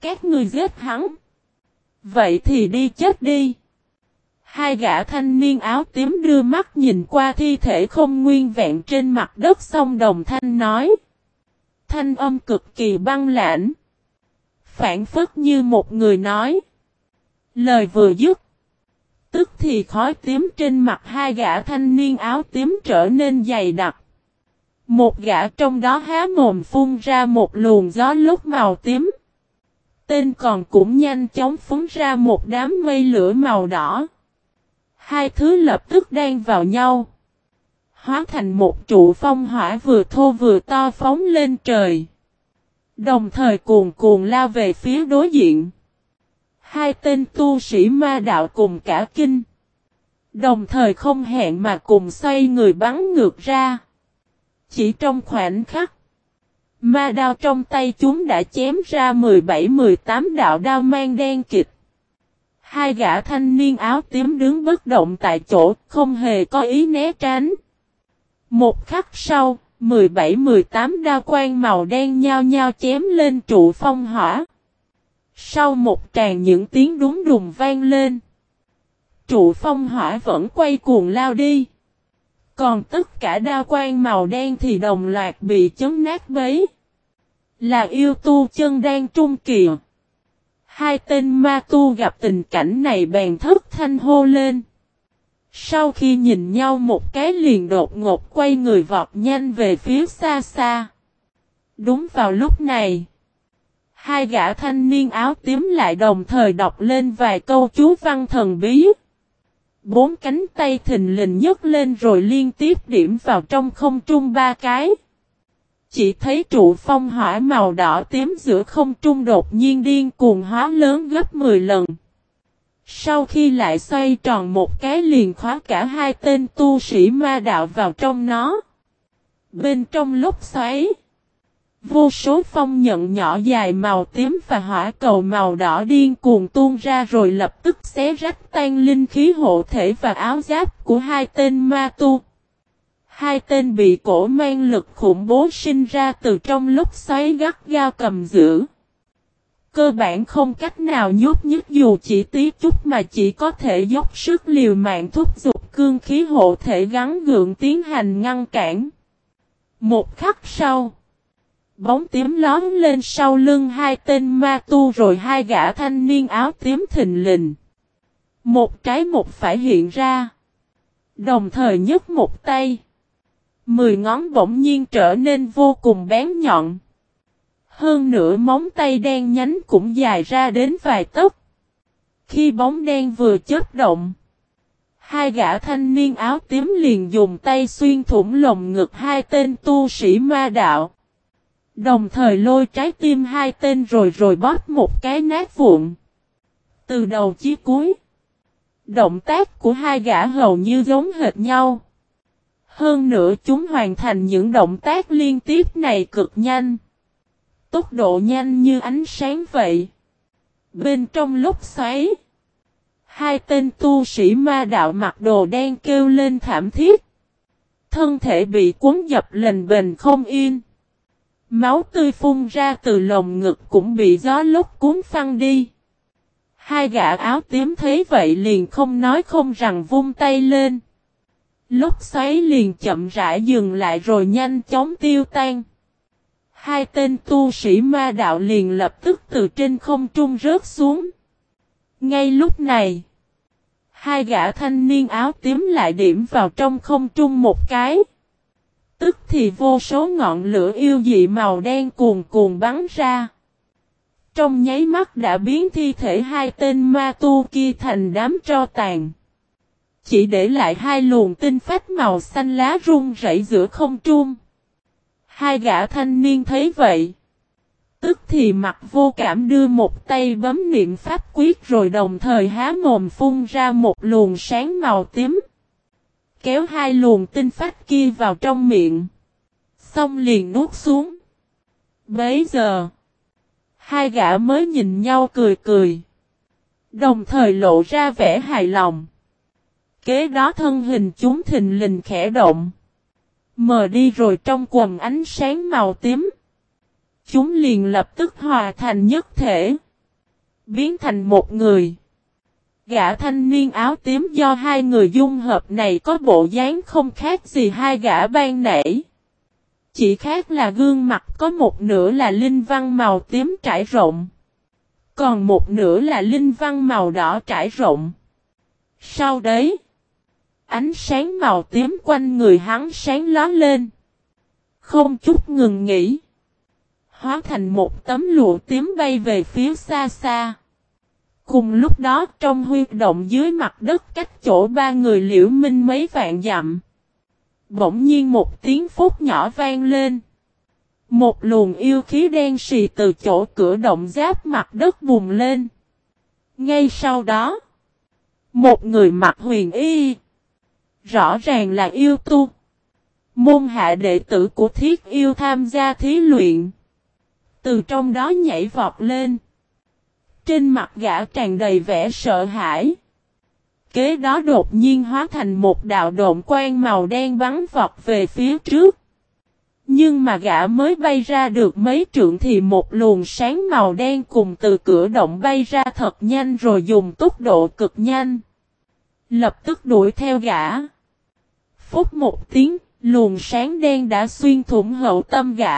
Các ngươi giết hắn. Vậy thì đi chết đi. Hai gã thanh niên áo tím đưa mắt nhìn qua thi thể không nguyên vẹn trên mặt đất, xong đồng thanh nói. Thanh âm cực kỳ băng lãnh. Phảng phất như một người nói. Lời vừa dứt, tức thì khói tím trên mặt hai gã thanh niên áo tím trở nên dày đặc. Một gã trong đó há mồm phun ra một luồng gió lốc màu tím. Tên còn cũng nhanh chóng phun ra một đám mây lửa màu đỏ. Hai thứ lập tức đan vào nhau, hóa thành một trụ phong hỏa vừa thô vừa to phóng lên trời. Đồng thời cuồn cuộn lao về phía đối diện. Hai tên tu sĩ ma đạo cùng cả kinh. Đồng thời không hẹn mà cùng xoay người bắn ngược ra. Chỉ trong khoảnh khắc, ma đao trong tay chúng đã chém ra 17-18 đạo đao mang đen kịt. Hai gã thanh niên áo tím đứng bất động tại chỗ, không hề có ý né tránh. Một khắc sau, 17-18 đao quang màu đen nhao nhao chém lên trụ phong hỏa. Sau một tràng những tiếng đùng đùng vang lên, trụ phong hỏa vẫn quay cuồng lao đi. Còn tất cả đao quang màu đen thì đồng loạt bị chấn nát bấy. Là yêu tu chân đan trung kỳ. Hai tên ma tu gặp tình cảnh này bèn thất thanh hô lên. Sau khi nhìn nhau một cái liền đột ngột quay người vọt nhanh về phía xa xa. Đúng vào lúc này, hai gã thanh niên áo tím lại đồng thời đọc lên vài câu chú văn thần bí. Bốn cánh tay thình lình nhấc lên rồi liên tiếp điểm vào trong không trung ba cái. Chỉ thấy trụ phong hỏa màu đỏ tím giữa không trung đột nhiên điên cuồng hóa lớn gấp 10 lần. Sau khi lại xoay tròn một cái liền khóa cả hai tên tu sĩ ma đạo vào trong nó. Bên trong lốc xoáy, vô số phong nhận nhỏ dài màu tím và hỏa cầu màu đỏ điên cuồng tuôn ra rồi lập tức xé rách tan linh khí hộ thể và áo giáp của hai tên ma tu. Hai tên bị cổ mang lực khủng bố sinh ra từ trong lốc xoáy gắt gao cầm giữ. Cơ bản không cách nào nhúc nhích dù chỉ tí chút mà chỉ có thể dốc sức liều mạng thúc giục cương khí hộ thể gắng gượng tiến hành ngăn cản. Một khắc sau, bóng tím lóm lên sau lưng hai tên ma tu rồi hai gã thanh niên áo tím thình lình. Một trái một phải hiện ra. Đồng thời nhấc một tay. 10 ngón bỗng nhiên trở nên vô cùng bén nhọn. Hơn nữa móng tay đen nhánh cũng dài ra đến vài tấc. Khi bóng đen vừa chớp động, hai gã thanh niên áo tím liền dùng tay xuyên thủng lồng ngực hai tên tu sĩ ma đạo. Đồng thời lôi trái tim hai tên rồi bóp một cái nát vụn. Từ đầu chí cuối, động tác của hai gã hầu như giống hệt nhau. Hơn nữa chúng hoàn thành những động tác liên tiếp này cực nhanh. Tốc độ nhanh như ánh sáng vậy. Bên trong lốc xoáy, hai tên tu sĩ ma đạo mặc đồ đen kêu lên thảm thiết. Thân thể bị cuốn dập lềnh bềnh không yên. Máu tươi phun ra từ lồng ngực cũng bị gió lốc cuốn phăng đi. Hai gã áo tím thấy vậy liền không nói không rằng vung tay lên. Lốc xoáy liền chậm rãi dừng lại rồi nhanh chóng tiêu tan. Hai tên tu sĩ ma đạo liền lập tức từ trên không trung rớt xuống. Ngay lúc này, hai gã thanh niên áo tím lại điểm vào trong không trung một cái. Tức thì vô số ngọn lửa yêu dị màu đen cuồn cuồn bắn ra. Trong nháy mắt đã biến thi thể hai tên ma tu kia thành đám tro tàn. Chỉ để lại hai luồng tinh phách màu xanh lá rung rẩy giữa không trung. Hai gã thanh niên thấy vậy, tức thì mặt vô cảm đưa một tay bấm niệm pháp quyết rồi đồng thời há mồm phun ra một luồng sáng màu tím. Kéo hai luồng tinh phách kia vào trong miệng. Xong liền nuốt xuống. Bấy giờ, hai gã mới nhìn nhau cười cười. Đồng thời lộ ra vẻ hài lòng. Kế đó thân hình chúng thình lình khẽ động. Mờ đi rồi trong quầng ánh sáng màu tím. Chúng liền lập tức hòa thành nhất thể. biến thành một người. Gã thanh niên áo tím do hai người dung hợp này có bộ dáng không khác gì hai gã ban nãy. Chỉ khác là gương mặt có một nửa là linh văn màu tím trải rộng. Còn một nửa là linh văn màu đỏ trải rộng. Sau đấy, ánh sáng màu tím quanh người hắn sáng lóe lên. Không chút ngừng nghỉ. Hóa thành một tấm lụa tím bay về phía xa xa. Cùng lúc đó trong huyệt động dưới mặt đất cách chỗ ba người Liễu Minh mấy vạn dặm. Bỗng nhiên một tiếng phút nhỏ vang lên. Một luồng yêu khí đen sì từ chỗ cửa động giáp mặt đất bùng lên. Ngay sau đó, một người mặc huyền y, rõ ràng là yêu tu, môn hạ đệ tử của Thiết Yêu tham gia thí luyện. Từ trong đó nhảy vọt lên. Trên mặt gã tràn đầy vẻ sợ hãi. Kế đó đột nhiên hóa thành một đạo độn quang màu đen bắn vọt về phía trước. Nhưng mà gã mới bay ra được mấy trượng thì một luồng sáng màu đen cùng từ cửa động bay ra thật nhanh rồi dùng tốc độ cực nhanh. Lập tức đuổi theo gã. Phút một tiếng, luồng sáng đen đã xuyên thủng hậu tâm gã.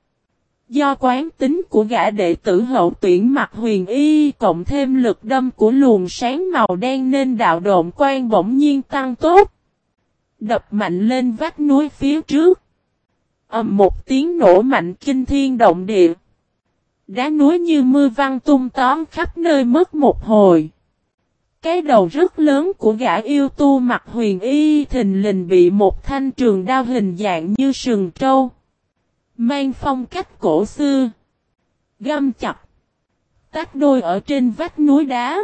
Do quán tính của gã đệ tử hậu tuyển mặc huyền y cộng thêm lực đâm của luồng sáng màu đen nên đạo độn quang bỗng nhiên tăng tốt. Đập mạnh lên vách núi phía trước. Ầm một tiếng nổ mạnh kinh thiên động địa. Đá núi như mưa văng tung tóm khắp nơi mất một hồi. Cái đầu rất lớn của gã yêu tu mặc huyền y thình lình bị một thanh trường đao hình dạng như sừng trâu, mang phong cách cổ xưa, găm chặt, tách đôi ở trên vách núi đá.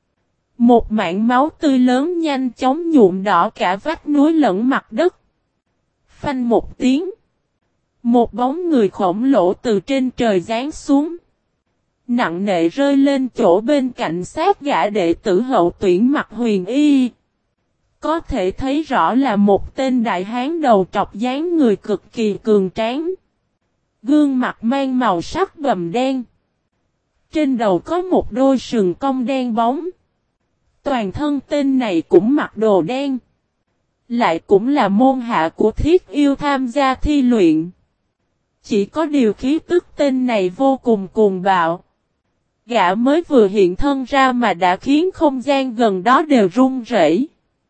Một mảng máu tươi lớn nhanh chóng nhuộm đỏ cả vách núi lẫn mặt đất. Phanh một tiếng. Một bóng người khổng lồ từ trên trời giáng xuống. Nặng nề rơi lên chỗ bên cạnh sát gã đệ tử hậu tuyển mặc huyền y. Có thể thấy rõ là một tên đại hán đầu trọc dáng người cực kỳ cường tráng. Gương mặt mang màu sắc bầm đen. Trên đầu có một đôi sừng cong đen bóng. Toàn thân tên này cũng mặc đồ đen. Lại cũng là môn hạ của Thiết Yêu tham gia thi luyện. Chỉ có điều khí tức tên này vô cùng cuồng bạo. Gã mới vừa hiện thân ra mà đã khiến không gian gần đó đều run rẩy.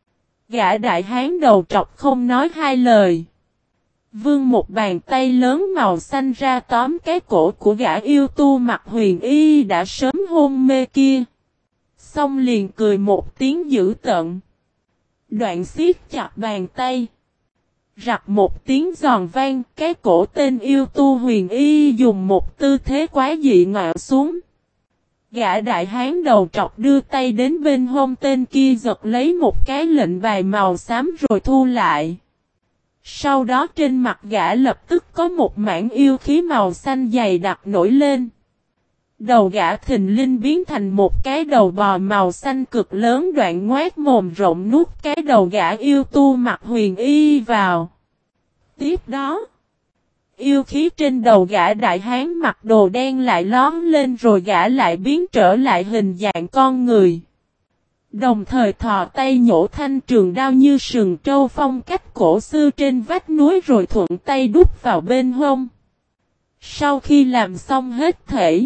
Gã đại hán đầu trọc không nói hai lời. Vươn một bàn tay lớn màu xanh ra tóm cái cổ của gã yêu tu mặc huyền y đã sớm hôn mê kia. Xong liền cười một tiếng dữ tợn. Đoạn siết chặt bàn tay. Rặt một tiếng giòn vang, cái cổ tên yêu tu huyền y dùng một tư thế quá dị ngạo xuống. Gã đại hán đầu trọc đưa tay đến bên hông tên kia giật lấy một cái lệnh bài màu xám rồi thu lại. Sau đó trên mặt gã lập tức có một mảng yêu khí màu xanh dày đặc nổi lên. Đầu gã thình lình biến thành một cái đầu bò màu xanh cực lớn đoạn ngoác mồm rộng nuốt cái đầu gã yêu tu mặc huyền y vào. Tiếp đó, yêu khí trên đầu gã đại hán mặc đồ đen lại lóm lên rồi gã lại biến trở lại hình dạng con người. Đồng thời thò tay nhổ thanh trường đao như sừng trâu phong cách cổ xưa trên vách núi rồi thuận tay đút vào bên hông. Sau khi làm xong hết thể,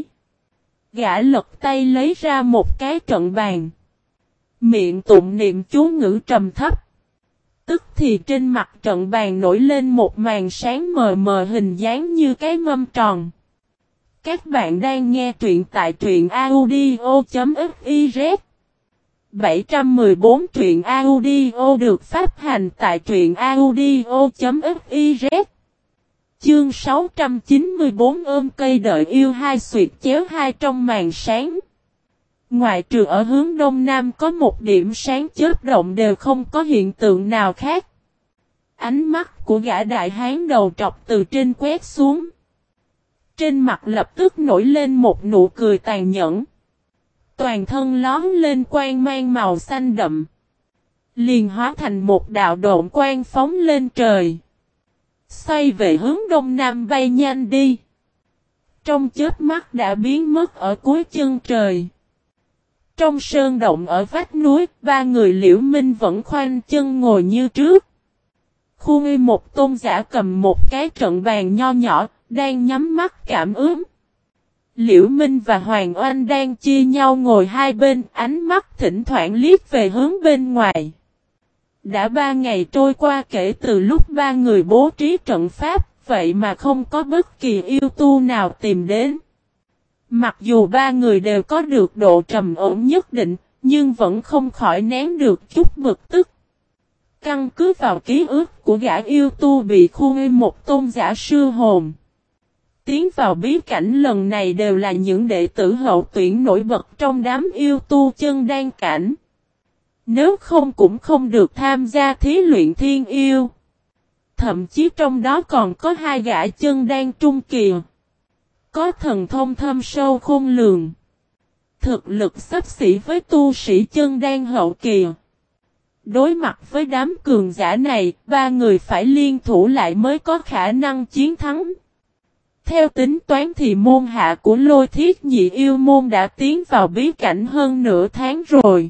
gã lật tay lấy ra một cái trận bàn. Miệng tụng niệm chú ngữ trầm thấp. Tức thì trên mặt trận bàn nổi lên một màn sáng mờ mờ hình dáng như cái mâm tròn. Các bạn đang nghe truyện tại truyện audio.fiz 714 truyện audio được phát hành tại truyện audio.fiz. Chương 694 ôm cây đợi yêu hai xuyệt chéo hai trong màn sáng. Ngoại trừ ở hướng đông nam có một điểm sáng chớp động đều không có hiện tượng nào khác. Ánh mắt của gã đại hán đầu trọc từ trên quét xuống. Trên mặt lập tức nổi lên một nụ cười tàn nhẫn. Toàn thân lóm lên quang mang màu xanh đậm. Liền hóa thành một đạo độn quang phóng lên trời. Xoay về hướng đông nam bay nhanh đi. Trong chớp mắt đã biến mất ở cuối chân trời. Trong sơn động ở vách núi, ba người Liễu Minh vẫn khoanh chân ngồi như trước. Khu Nghi một tôn giả cầm một cái trận bàn nho nhỏ, đang nhắm mắt cảm ứng. Liễu Minh và Hoàng Oanh đang chia nhau ngồi hai bên, ánh mắt thỉnh thoảng liếc về hướng bên ngoài. Đã 3 ngày trôi qua kể từ lúc ba người bố trí trận pháp, vậy mà không có bất kỳ yêu tu nào tìm đến. Mặc dù ba người đều có được độ trầm ổn nhất định, nhưng vẫn không khỏi nén được chút bực tức. Căn cứ vào ký ức của gã yêu tu bị khu Nghi một tôn giả sư hồn. Tiến vào bí cảnh lần này đều là những đệ tử hậu tuyển nổi bật trong đám yêu tu chân đan cảnh. Nếu không cũng không được tham gia thí luyện thiên yêu. Thậm chí trong đó còn có 2 gã chân đan trung kỳ. Có thần thông thâm sâu khôn lường. Thực lực xấp xỉ với tu sĩ chân đan hậu kỳ. Đối mặt với đám cường giả này, ba người phải liên thủ lại mới có khả năng chiến thắng. Theo tính toán thì môn hạ của Lôi Thiết Nhị Yêu môn đã tiến vào bí cảnh hơn nửa tháng rồi.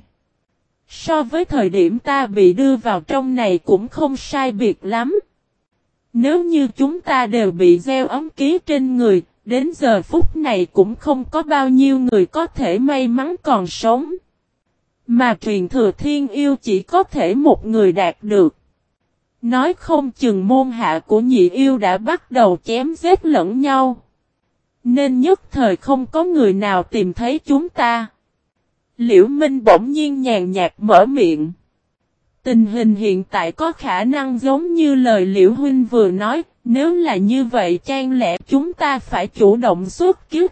So với thời điểm ta bị đưa vào trong này cũng không sai biệt lắm. Nếu như chúng ta đều bị gieo ấm ký trên người, đến giờ phút này cũng không có bao nhiêu người có thể may mắn còn sống. Mà truyền thừa thiên yêu chỉ có thể một người đạt được. Nói không chừng môn hạ của nhị yêu đã bắt đầu chém giết lẫn nhau. Nên nhất thời không có người nào tìm thấy chúng ta. Liễu Minh bỗng nhiên nhàn nhạt mở miệng. Tình hình hiện tại có khả năng giống như lời Liễu Huynh vừa nói, nếu là như vậy chẳng lẽ chúng ta phải chủ động xuất kích.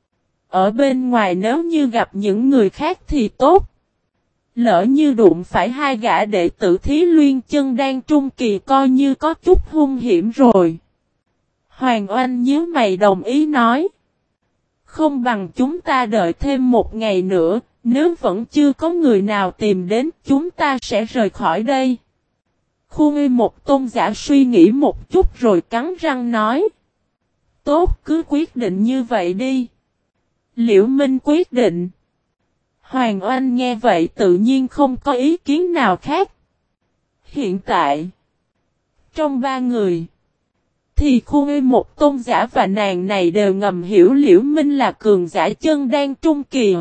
Ở bên ngoài nếu như gặp những người khác thì tốt. Lỡ như đụng phải 2 gã đệ tử Thí Luyện chân đan trung kỳ coi như có chút hung hiểm rồi. Hoàng Oanh nhíu mày đồng ý nói. Không bằng chúng ta đợi thêm 1 ngày nữa, nếu vẫn chưa có người nào tìm đến chúng ta sẽ rời khỏi đây. Khu Nghi một tôn giả suy nghĩ một chút rồi cắn răng nói. Tốt, cứ quyết định như vậy đi. Liễu Minh quyết định. Hoàng Oanh nghe vậy tự nhiên không có ý kiến nào khác. Hiện tại, trong 3 người, thì khu Nghi một tôn giả và nàng này đều ngầm hiểu Liễu Minh là cường giả chân đan trung kỳ.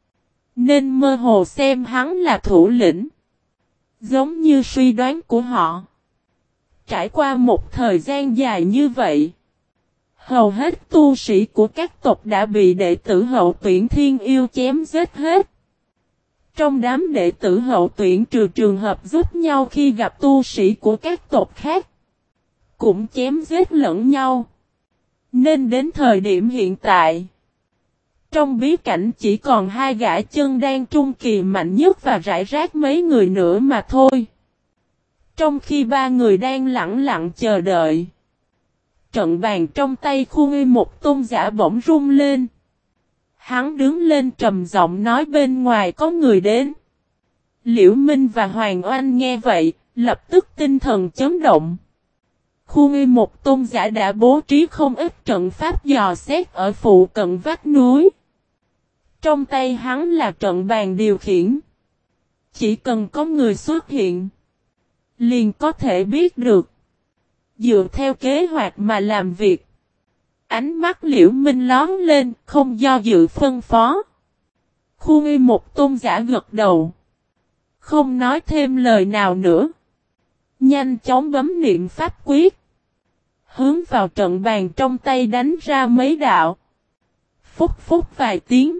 Nên mơ hồ xem hắn là thủ lĩnh. Giống như suy đoán của họ. Trải qua một thời gian dài như vậy, hầu hết tu sĩ của các tộc đã bị đệ tử hậu tuyển thiên yêu chém giết hết. Trong đám đệ tử hậu tuyển trừ trường hợp giúp nhau khi gặp tu sĩ của các tộc khác, cũng chém giết lẫn nhau. Nên đến thời điểm hiện tại, trong bí cảnh chỉ còn 2 gã chân đan trung kỳ mạnh nhất và rải rác mấy người nữa mà thôi. Trong khi 3 người đang lặng lặng chờ đợi, trận bàn trong tay khu Nghi một tôn giả bỗng rung lên. Hắn đứng lên trầm giọng nói bên ngoài có người đến. Liễu Minh và Hoàng Oanh nghe vậy, lập tức tinh thần chấn động. Khu Nghi một tôn giả đã bố trí không ít trận pháp dò xét ở phụ cận vách núi. Trong tay hắn là trận bàn điều khiển. Chỉ cần có người xuất hiện, liền có thể biết được. Dựa theo kế hoạch mà làm việc. Ánh mắt Liễu Minh lóm lên, không do dự phân phó. Khu Nghi một tôn giả gật đầu. Không nói thêm lời nào nữa. Nhanh chóng bấm niệm pháp quyết. Hướng vào trận bàn trong tay đánh ra mấy đạo. Phúc phúc vài tiếng.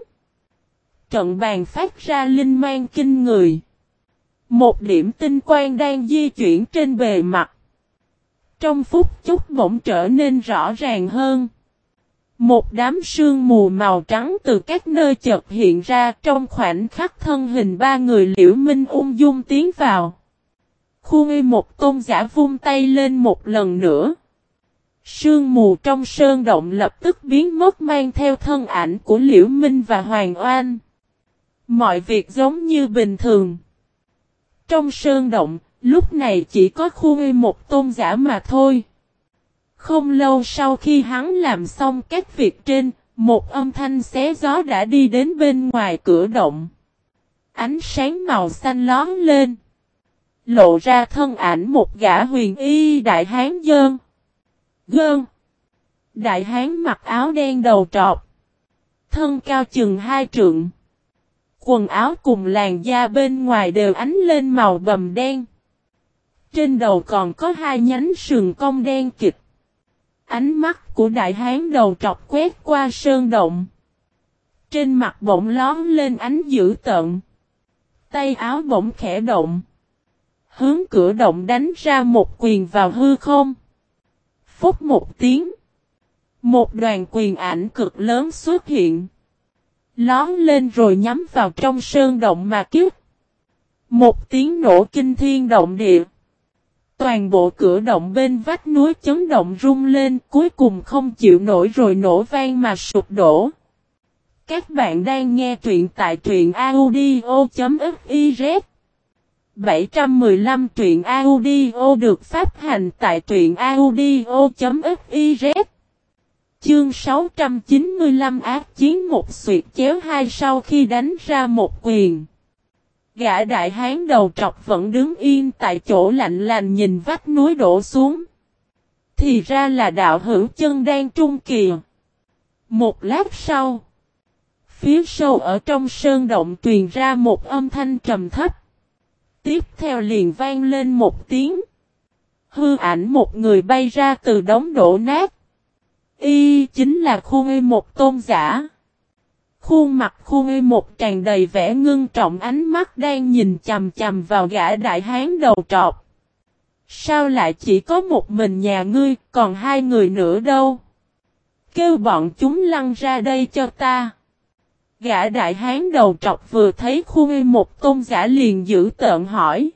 Trận bàn phát ra linh mang kinh người. Một điểm tinh quang đang di chuyển trên bề mặt. Trong phút chốc bỗng trở nên rõ ràng hơn. Một đám sương mù màu trắng từ các nơi chợt hiện ra trong khoảnh khắc thân hình 3 người Liễu Minh ung dung tiến vào. Khu Nghi một tôn giả vung tay lên một lần nữa. Sương mù trong sơn động lập tức biến mất mang theo thân ảnh của Liễu Minh và Hoàng Oanh. Mọi việc giống như bình thường. Trong sơn động, lúc này chỉ có khu Nghi một tôn giả mà thôi. Không lâu sau khi hắn làm xong các việc trên, một âm thanh xé gió đã đi đến bên ngoài cửa động. Ánh sáng màu xanh lóm lên. Lộ ra thân ảnh một gã huyền y đại hán dơn. Gơn. Đại hán mặc áo đen đầu trọc. Thân cao chừng 2 trượng. Quần áo cùng làn da bên ngoài đều ánh lên màu bầm đen. Trên đầu còn có 2 nhánh sừng cong đen kịt. Ánh mắt của đại hán đầu trọc quét qua sơn động. Trên mặt bỗng lóm lên ánh dữ tợn. Tay áo bỗng khẽ động. Hướng cửa động đánh ra một quyền vào hư không. Phúc một tiếng. Một đoàn quyền ảnh cực lớn xuất hiện. Lóm lên rồi nhắm vào trong sơn động mà kích. Một tiếng nổ kinh thiên động địa. Toàn bộ cửa động bên vách núi chấn động rung lên, cuối cùng không chịu nổi rồi nổ vang mà sụp đổ. Các bạn đang nghe truyện tại truyện audio.fiz. 715 truyện audio được phát hành tại truyện audio.fiz. Chương 695 ác chiến một xuyệt chéo hai. Sau khi đánh ra một quyền, gã đại hán đầu trọc vẫn đứng yên tại chỗ lạnh lành nhìn vách núi đổ xuống. Thì ra là đạo hữu chân đan trung kỳ. Một lát sau, phía sâu ở trong sơn động truyền ra một âm thanh trầm thấp. Tiếp theo liền vang lên một tiếng. Hư ảnh một người bay ra từ đống đổ nát. Y chính là Khuôn Y một tôn giả. Khuôn mặt Khuôn Y một tràn đầy vẻ ngưng trọng, ánh mắt đang nhìn chằm chằm vào gã đại hán đầu trọc. Sao lại chỉ có một mình nhà ngươi, còn 2 người nữa đâu? Kêu bọn chúng lăn ra đây cho ta. Gã đại hán đầu trọc vừa thấy Khuôn Y một tôn giả liền giữ tợn hỏi.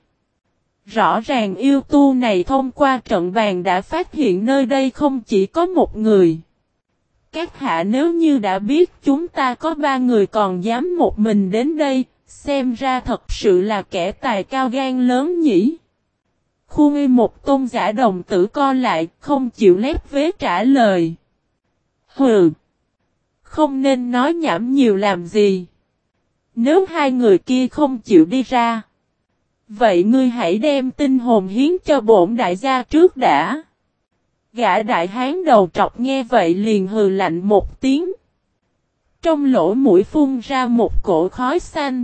Rõ ràng yêu tu này thông qua trận bàn đã phát hiện nơi đây không chỉ có một người. Các hạ nếu như đã biết chúng ta có 3 người còn dám một mình đến đây, xem ra thật sự là kẻ tài cao gan lớn nhỉ. Khuôn Y một tôn giả đồng tử co lại, không chịu lép vế trả lời. Hừ! Không nên nói nhảm nhiều làm gì. Nếu 2 người kia không chịu đi ra, vậy ngươi hãy đem tinh hồn hiến cho bổn đại gia trước đã. Gã đại hán đầu trọc nghe vậy liền hừ lạnh một tiếng. Trong lỗ mũi phun ra một cổ khói xanh.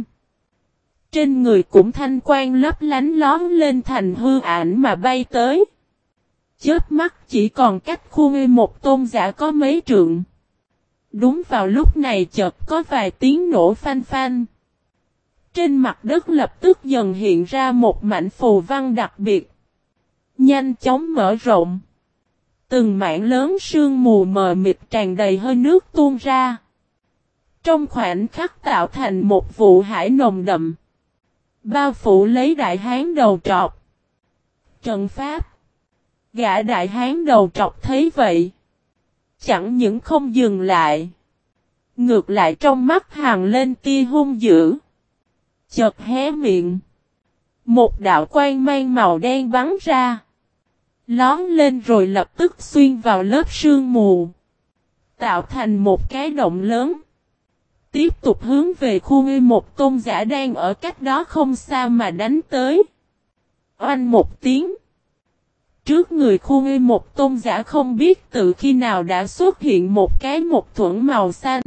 Trên người cũng thanh quang lấp lánh lóm lên thành hư ảnh mà bay tới. Chớp mắt chỉ còn cách Khuôn Y một tôn giả có mấy trượng. Đúng vào lúc này chợt có vài tiếng nổ phanh phanh. Trên mặt đất lập tức dần hiện ra một mảnh phù văn đặc biệt. Nhanh chóng mở rộng. Từng mảng lớn sương mù mờ mịt tràn đầy hơi nước tuôn ra. Trong khoảnh khắc tạo thành một vụ hải nồng đậm. Bao phủ lấy đại hán đầu trọc. Trận pháp. Gã đại hán đầu trọc thấy vậy. Chẳng những không dừng lại. Ngược lại trong mắt hằn lên tia hung dữ. Chợt hé miệng. Một đạo quang mang màu đen bắn ra. Lón lên rồi lập tức xuyên vào lớp sương mù. Tạo thành một cái động lớn. Tiếp tục hướng về Khuôn Y một tôn giả đang ở cách đó không xa mà đánh tới. Oanh một tiếng. Trước người Khuôn Y một tôn giả không biết từ khi nào đã xuất hiện một cái một thuẫn màu xanh.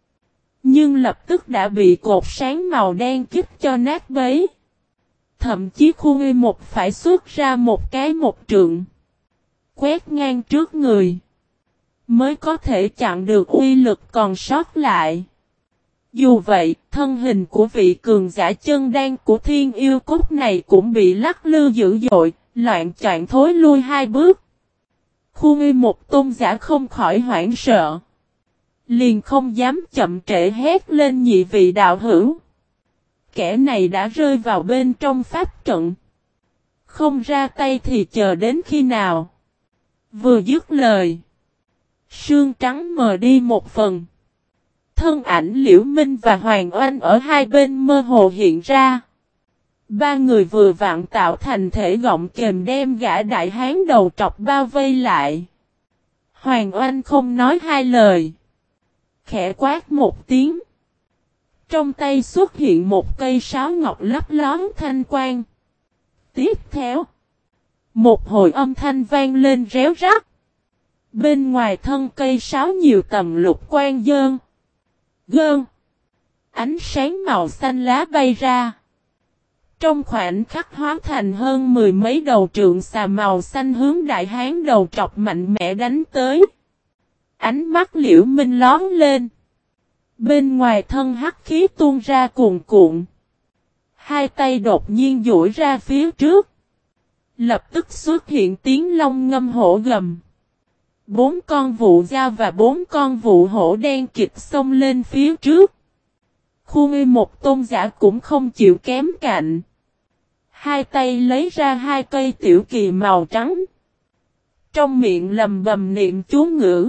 Nhưng lập tức đã bị cột sáng màu đen kích cho nát bấy. Thậm chí Khuôn Y một phải xuất ra một cái một trượng. Quét ngang trước người. Mới có thể chặn được uy lực còn sót lại. Dù vậy, thân hình của vị cường giả chân đan của Thiên Yêu Cốt này cũng bị lắc lư dữ dội, loạn choạng thối lui 2 bước. Khuôn Y một tôn giả không khỏi hoảng sợ. Liền không dám chậm trễ hét lên nhị vị đạo hữu. Kẻ này đã rơi vào bên trong pháp trận. Không ra tay thì chờ đến khi nào. Vừa dứt lời. Sương trắng mờ đi một phần. Thân ảnh Liễu Minh và Hoàng Oanh ở hai bên mơ hồ hiện ra. 3 người vừa vặn tạo thành thể gọng kềm đem gã đại hán đầu trọc bao vây lại. Hoàng Oanh không nói 2 lời. Khẽ quát một tiếng. Trong tay xuất hiện một cây sáo ngọc lấp lón thanh quang. Tiếp theo, một hồi âm thanh vang lên réo rắt. Bên ngoài thân cây sáo nhiều tầm lục quang dơn. Gơn. Ánh sáng màu xanh lá bay ra. Trong khoảnh khắc hóa thành hơn mười mấy đầu trượng xà màu xanh hướng đại hán đầu trọc mạnh mẽ đánh tới. Ánh mắt Liễu Minh lóm lên. Bên ngoài thân hắc khí tuôn ra cuồn cuộn. Hai tay đột nhiên duỗi ra phía trước. Lập tức xuất hiện tiếng long ngâm hổ gầm. 4 con vụ dao và 4 con vụ hổ đen kịch xông lên phía trước. Khuôn một tôn giả cũng không chịu kém cạnh. Hai tay lấy ra 2 cây tiểu kỳ màu trắng. Trong miệng lầm bầm niệm chú ngữ.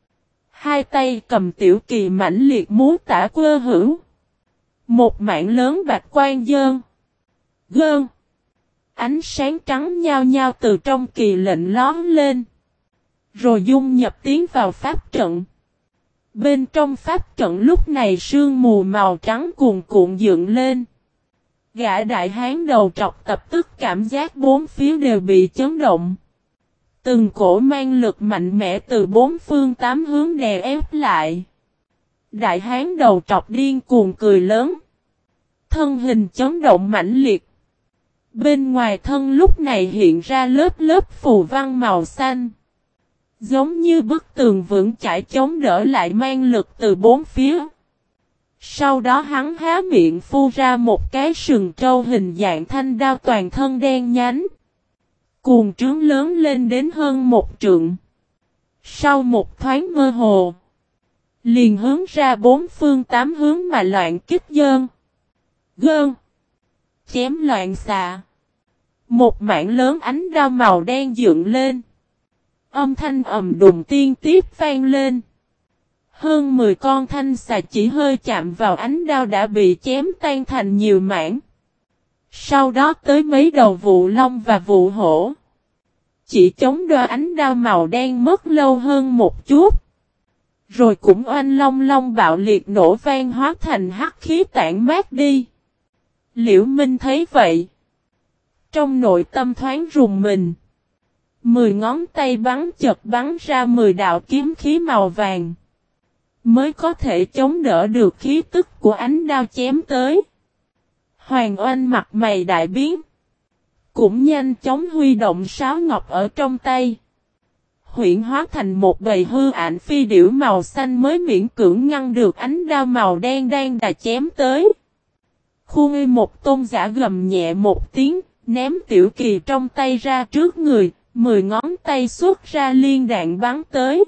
Hai tay cầm tiểu kỳ mãnh liệt múa tả quơ hữu. Một mảng lớn bạch quang dơn. Gơn. Ánh sáng trắng nhao nhao từ trong kỳ lệnh lóm lên. Rồi dung nhập tiến vào pháp trận. Bên trong pháp trận lúc này sương mù màu trắng cuồn cuộn dựng lên. Gã đại hán đầu trọc tập tức cảm giác bốn phía đều bị chấn động. Từng cổ mang lực mạnh mẽ từ bốn phương tám hướng đè ép lại. Đại hán đầu trọc điên cuồng cười lớn. Thân hình chấn động mãnh liệt. Bên ngoài thân lúc này hiện ra lớp lớp phù văn màu xanh. Giống như bức tường vững chãi chống đỡ lại mang lực từ bốn phía. Sau đó hắn há miệng phu ra một cái sừng trâu hình dạng thanh đao toàn thân đen nhánh. Cuồng trướng lớn lên đến hơn 1 trượng. Sau một thoáng mơ hồ. Liền hướng ra 4 phương 8 hướng mà loạn kích dơn. Gơn. Chém loạn xạ. Một mảng lớn ánh đao màu đen dựng lên. Âm thanh ầm đùng tiên tiếp vang lên. Hơn 10 con thanh xà chỉ hơi chạm vào ánh đao đã bị chém tan thành nhiều mảng. Sau đó tới mấy đầu vụ long và vụ hổ. Chỉ chống đỡ ánh đao màu đen mất lâu hơn một chút. Rồi cũng oanh long long bạo liệt nổ vang hóa thành hắc khí tản mát đi. Liễu Minh thấy vậy. Trong nội tâm thoáng rùng mình. 10 ngón tay bắn chợt bắn ra 10 đạo kiếm khí màu vàng. Mới có thể chống đỡ được khí tức của ánh đao chém tới. Hoàng Oanh mặt mày đại biến. Cũng nhanh chóng huy động sáo ngọc ở trong tay. Huyễn hóa thành một bầy hư ảnh phi điểu màu xanh mới miễn cưỡng ngăn được ánh đao màu đen đang đà chém tới. Khuôn một tôn giả gầm nhẹ một tiếng, ném tiểu kỳ trong tay ra trước người, 10 ngón tay xuất ra liên đạn bắn tới.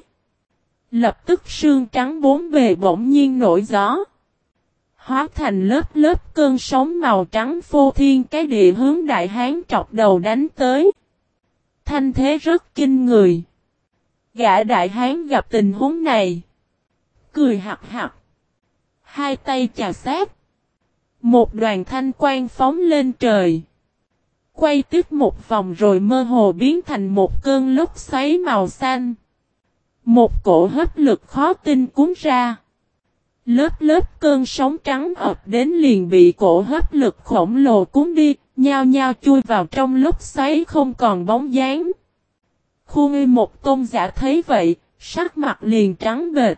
Lập tức sương trắng bốn bề bỗng nhiên nổi gió. Hóa thành lớp lớp cơn sóng màu trắng phô thiên cái địa hướng đại hán trọc đầu đánh tới. Thanh thế rất kinh người. Gã đại hán gặp tình huống này. Cười hặc hặc. Hai tay chà sát. Một đoàn thanh quang phóng lên trời. Quay tiếp một vòng rồi mơ hồ biến thành một cơn lốc xoáy màu xanh. Một cổ hấp lực khó tin cuốn ra. Lớp lớp cơn sóng trắng ập đến liền bị cổ hấp lực khổng lồ cuốn đi, nhao nhao chui vào trong lốc xoáy không còn bóng dáng. Khuôn một tôn giả thấy vậy, sắc mặt liền trắng bệch.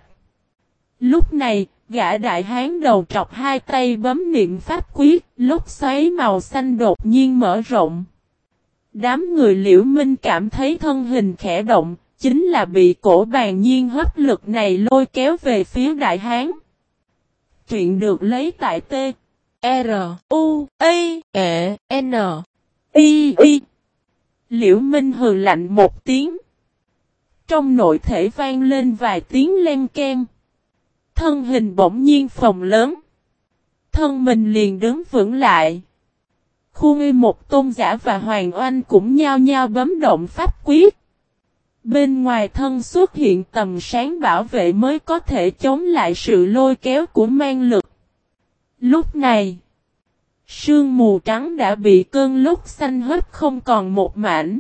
Lúc này, gã đại hán đầu trọc hai tay bấm niệm pháp quyết, lốc xoáy màu xanh đột nhiên mở rộng. Đám người Liễu Minh cảm thấy thân hình khẽ động, chính là bị cổ bàn nhiên hấp lực này lôi kéo về phía đại hán. Truyện được lấy tại T. R. U. A. E. N. I. I. Liễu Minh hừ lạnh một tiếng. Trong nội thể vang lên vài tiếng len ken. Thân hình bỗng nhiên phồng lớn. Thân mình liền đứng vững lại. Khuôn một tôn giả và Hoàng Oanh cũng nhao nhao bấm động pháp quyết. Bên ngoài thân xuất hiện tầm sáng bảo vệ mới có thể chống lại sự lôi kéo của mang lực. Lúc này, sương mù trắng đã bị cơn lốc xanh hấp không còn một mảnh.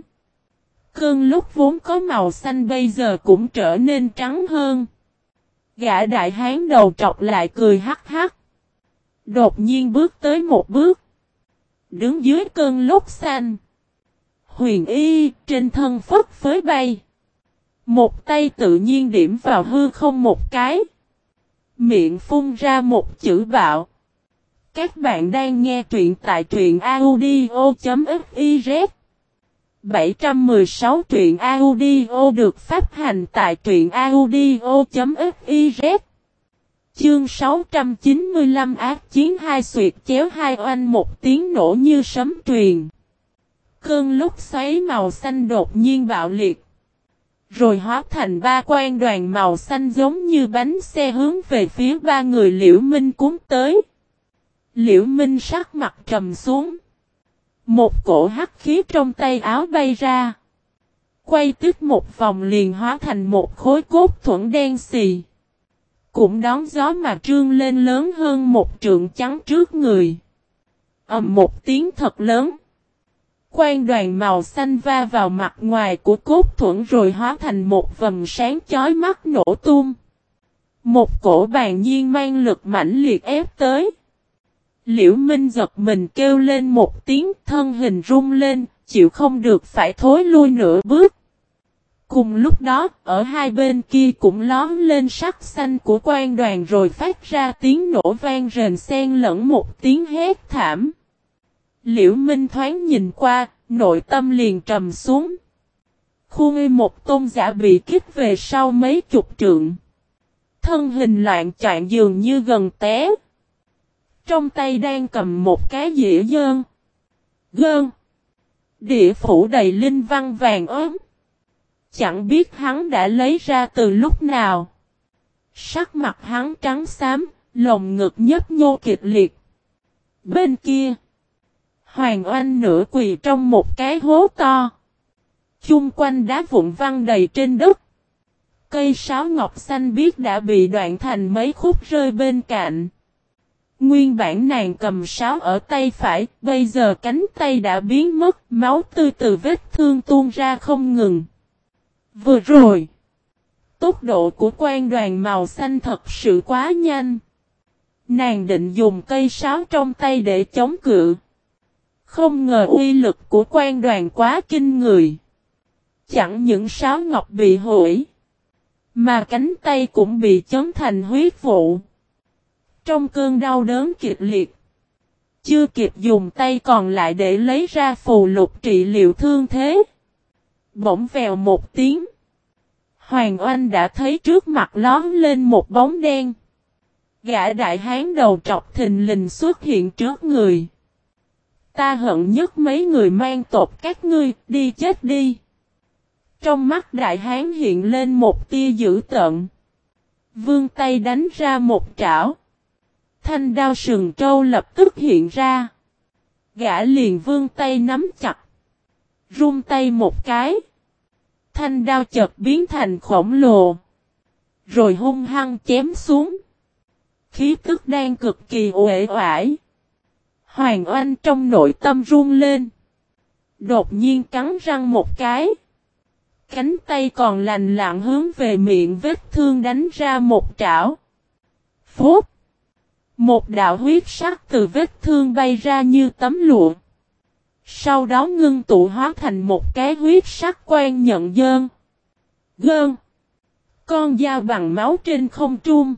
Cơn lốc vốn có màu xanh bây giờ cũng trở nên trắng hơn. Gã đại hán đầu trọc lại cười hắc hắc. Đột nhiên bước tới một bước. Đứng dưới cơn lốc xanh. Huyền y trên thân phất phới bay. Một tay tự nhiên điểm vào hư không một cái. Miệng phun ra một chữ bạo. Các bạn đang nghe truyện tại truyện audio.fiz. 716 truyện audio được phát hành tại truyện audio.fiz. Chương 695 ác chiến hai xuyệt chéo hai oanh, một tiếng nổ như sấm truyền. Cơn lốc xoáy màu xanh đột nhiên bạo liệt. Rồi hóa thành ba quan đoàn màu xanh giống như bánh xe hướng về phía ba người Liễu Minh cuốn tới. Liễu Minh sắc mặt trầm xuống. Một cổ hắc khí trong tay áo bay ra. Quay tích một vòng liền hóa thành một khối cốt thuẫn đen xì. Cũng đón gió mà trương lên lớn hơn một trượng trắng trước người. Ầm một tiếng thật lớn. Quan đoàn màu xanh va vào mặt ngoài của cốt thuẫn rồi hóa thành một vầng sáng chói mắt nổ tung. Một cổ bàn nhiên mang lực mãnh liệt ép tới. Liễu Minh giật mình kêu lên một tiếng, thân hình rung lên, chịu không được phải thối lui nửa bước. Cùng lúc đó, ở hai bên kia cũng lóm lên sắc xanh của quan đoàn rồi phát ra tiếng nổ vang rền xen lẫn một tiếng hét thảm. Liễu Minh thoáng nhìn qua, nội tâm liền trầm xuống. Khuôn một tôn giả bị kích về sau mấy chục trượng. Thân hình loạn choạng dường như gần té. Trong tay đang cầm một cái dĩa dơn. Gơn. Đĩa phủ đầy linh văn vàng ốm. Chẳng biết hắn đã lấy ra từ lúc nào. Sắc mặt hắn trắng xám, lồng ngực nhấp nhô kịch liệt. Bên kia. Hoàng Oanh nửa quỳ trong một cái hố to. Chung quanh đá vụn văng đầy trên đất. Cây sáo ngọc xanh biếc đã bị đoạn thành mấy khúc rơi bên cạnh. Nguyên bản nàng cầm sáo ở tay phải, bây giờ cánh tay đã biến mất, máu tươi từ vết thương tuôn ra không ngừng. Vừa rồi, tốc độ của quan đoàn màu xanh thật sự quá nhanh. Nàng định dùng cây sáo trong tay để chống cự. Không ngờ uy lực của quan đoàn quá kinh người. Chẳng những sáo ngọc bị hủy, mà cánh tay cũng bị chấn thành huyết vụ. Trong cơn đau đớn kịch liệt, chưa kịp dùng tay còn lại để lấy ra phù lục trị liệu thương thế. Bỗng vèo một tiếng. Hoàng Oanh đã thấy trước mặt lóm lên một bóng đen. Gã đại hán đầu trọc thình lình xuất hiện trước người. Ta hận nhất mấy người mang tộc các ngươi, đi chết đi. Trong mắt đại hán hiện lên một tia dữ tợn. Vươn tay đánh ra một trảo. Thanh đao sừng trâu lập tức hiện ra. Gã liền vươn tay nắm chặt. Rung tay một cái. Thanh đao chợt biến thành khổng lồ. Rồi hung hăng chém xuống. Khí tức đang cực kỳ uể oải. Hoàng Oanh trong nội tâm run lên. Đột nhiên cắn răng một cái. Cánh tay còn lành lặng hướng về miệng vết thương đánh ra một trảo. Phốt. Một đạo huyết sắc từ vết thương bay ra như tấm lụa. Sau đó ngưng tụ hóa thành một cái huyết sắc quan nhận dơn. Gơn. Con dao bằng máu trên không trung.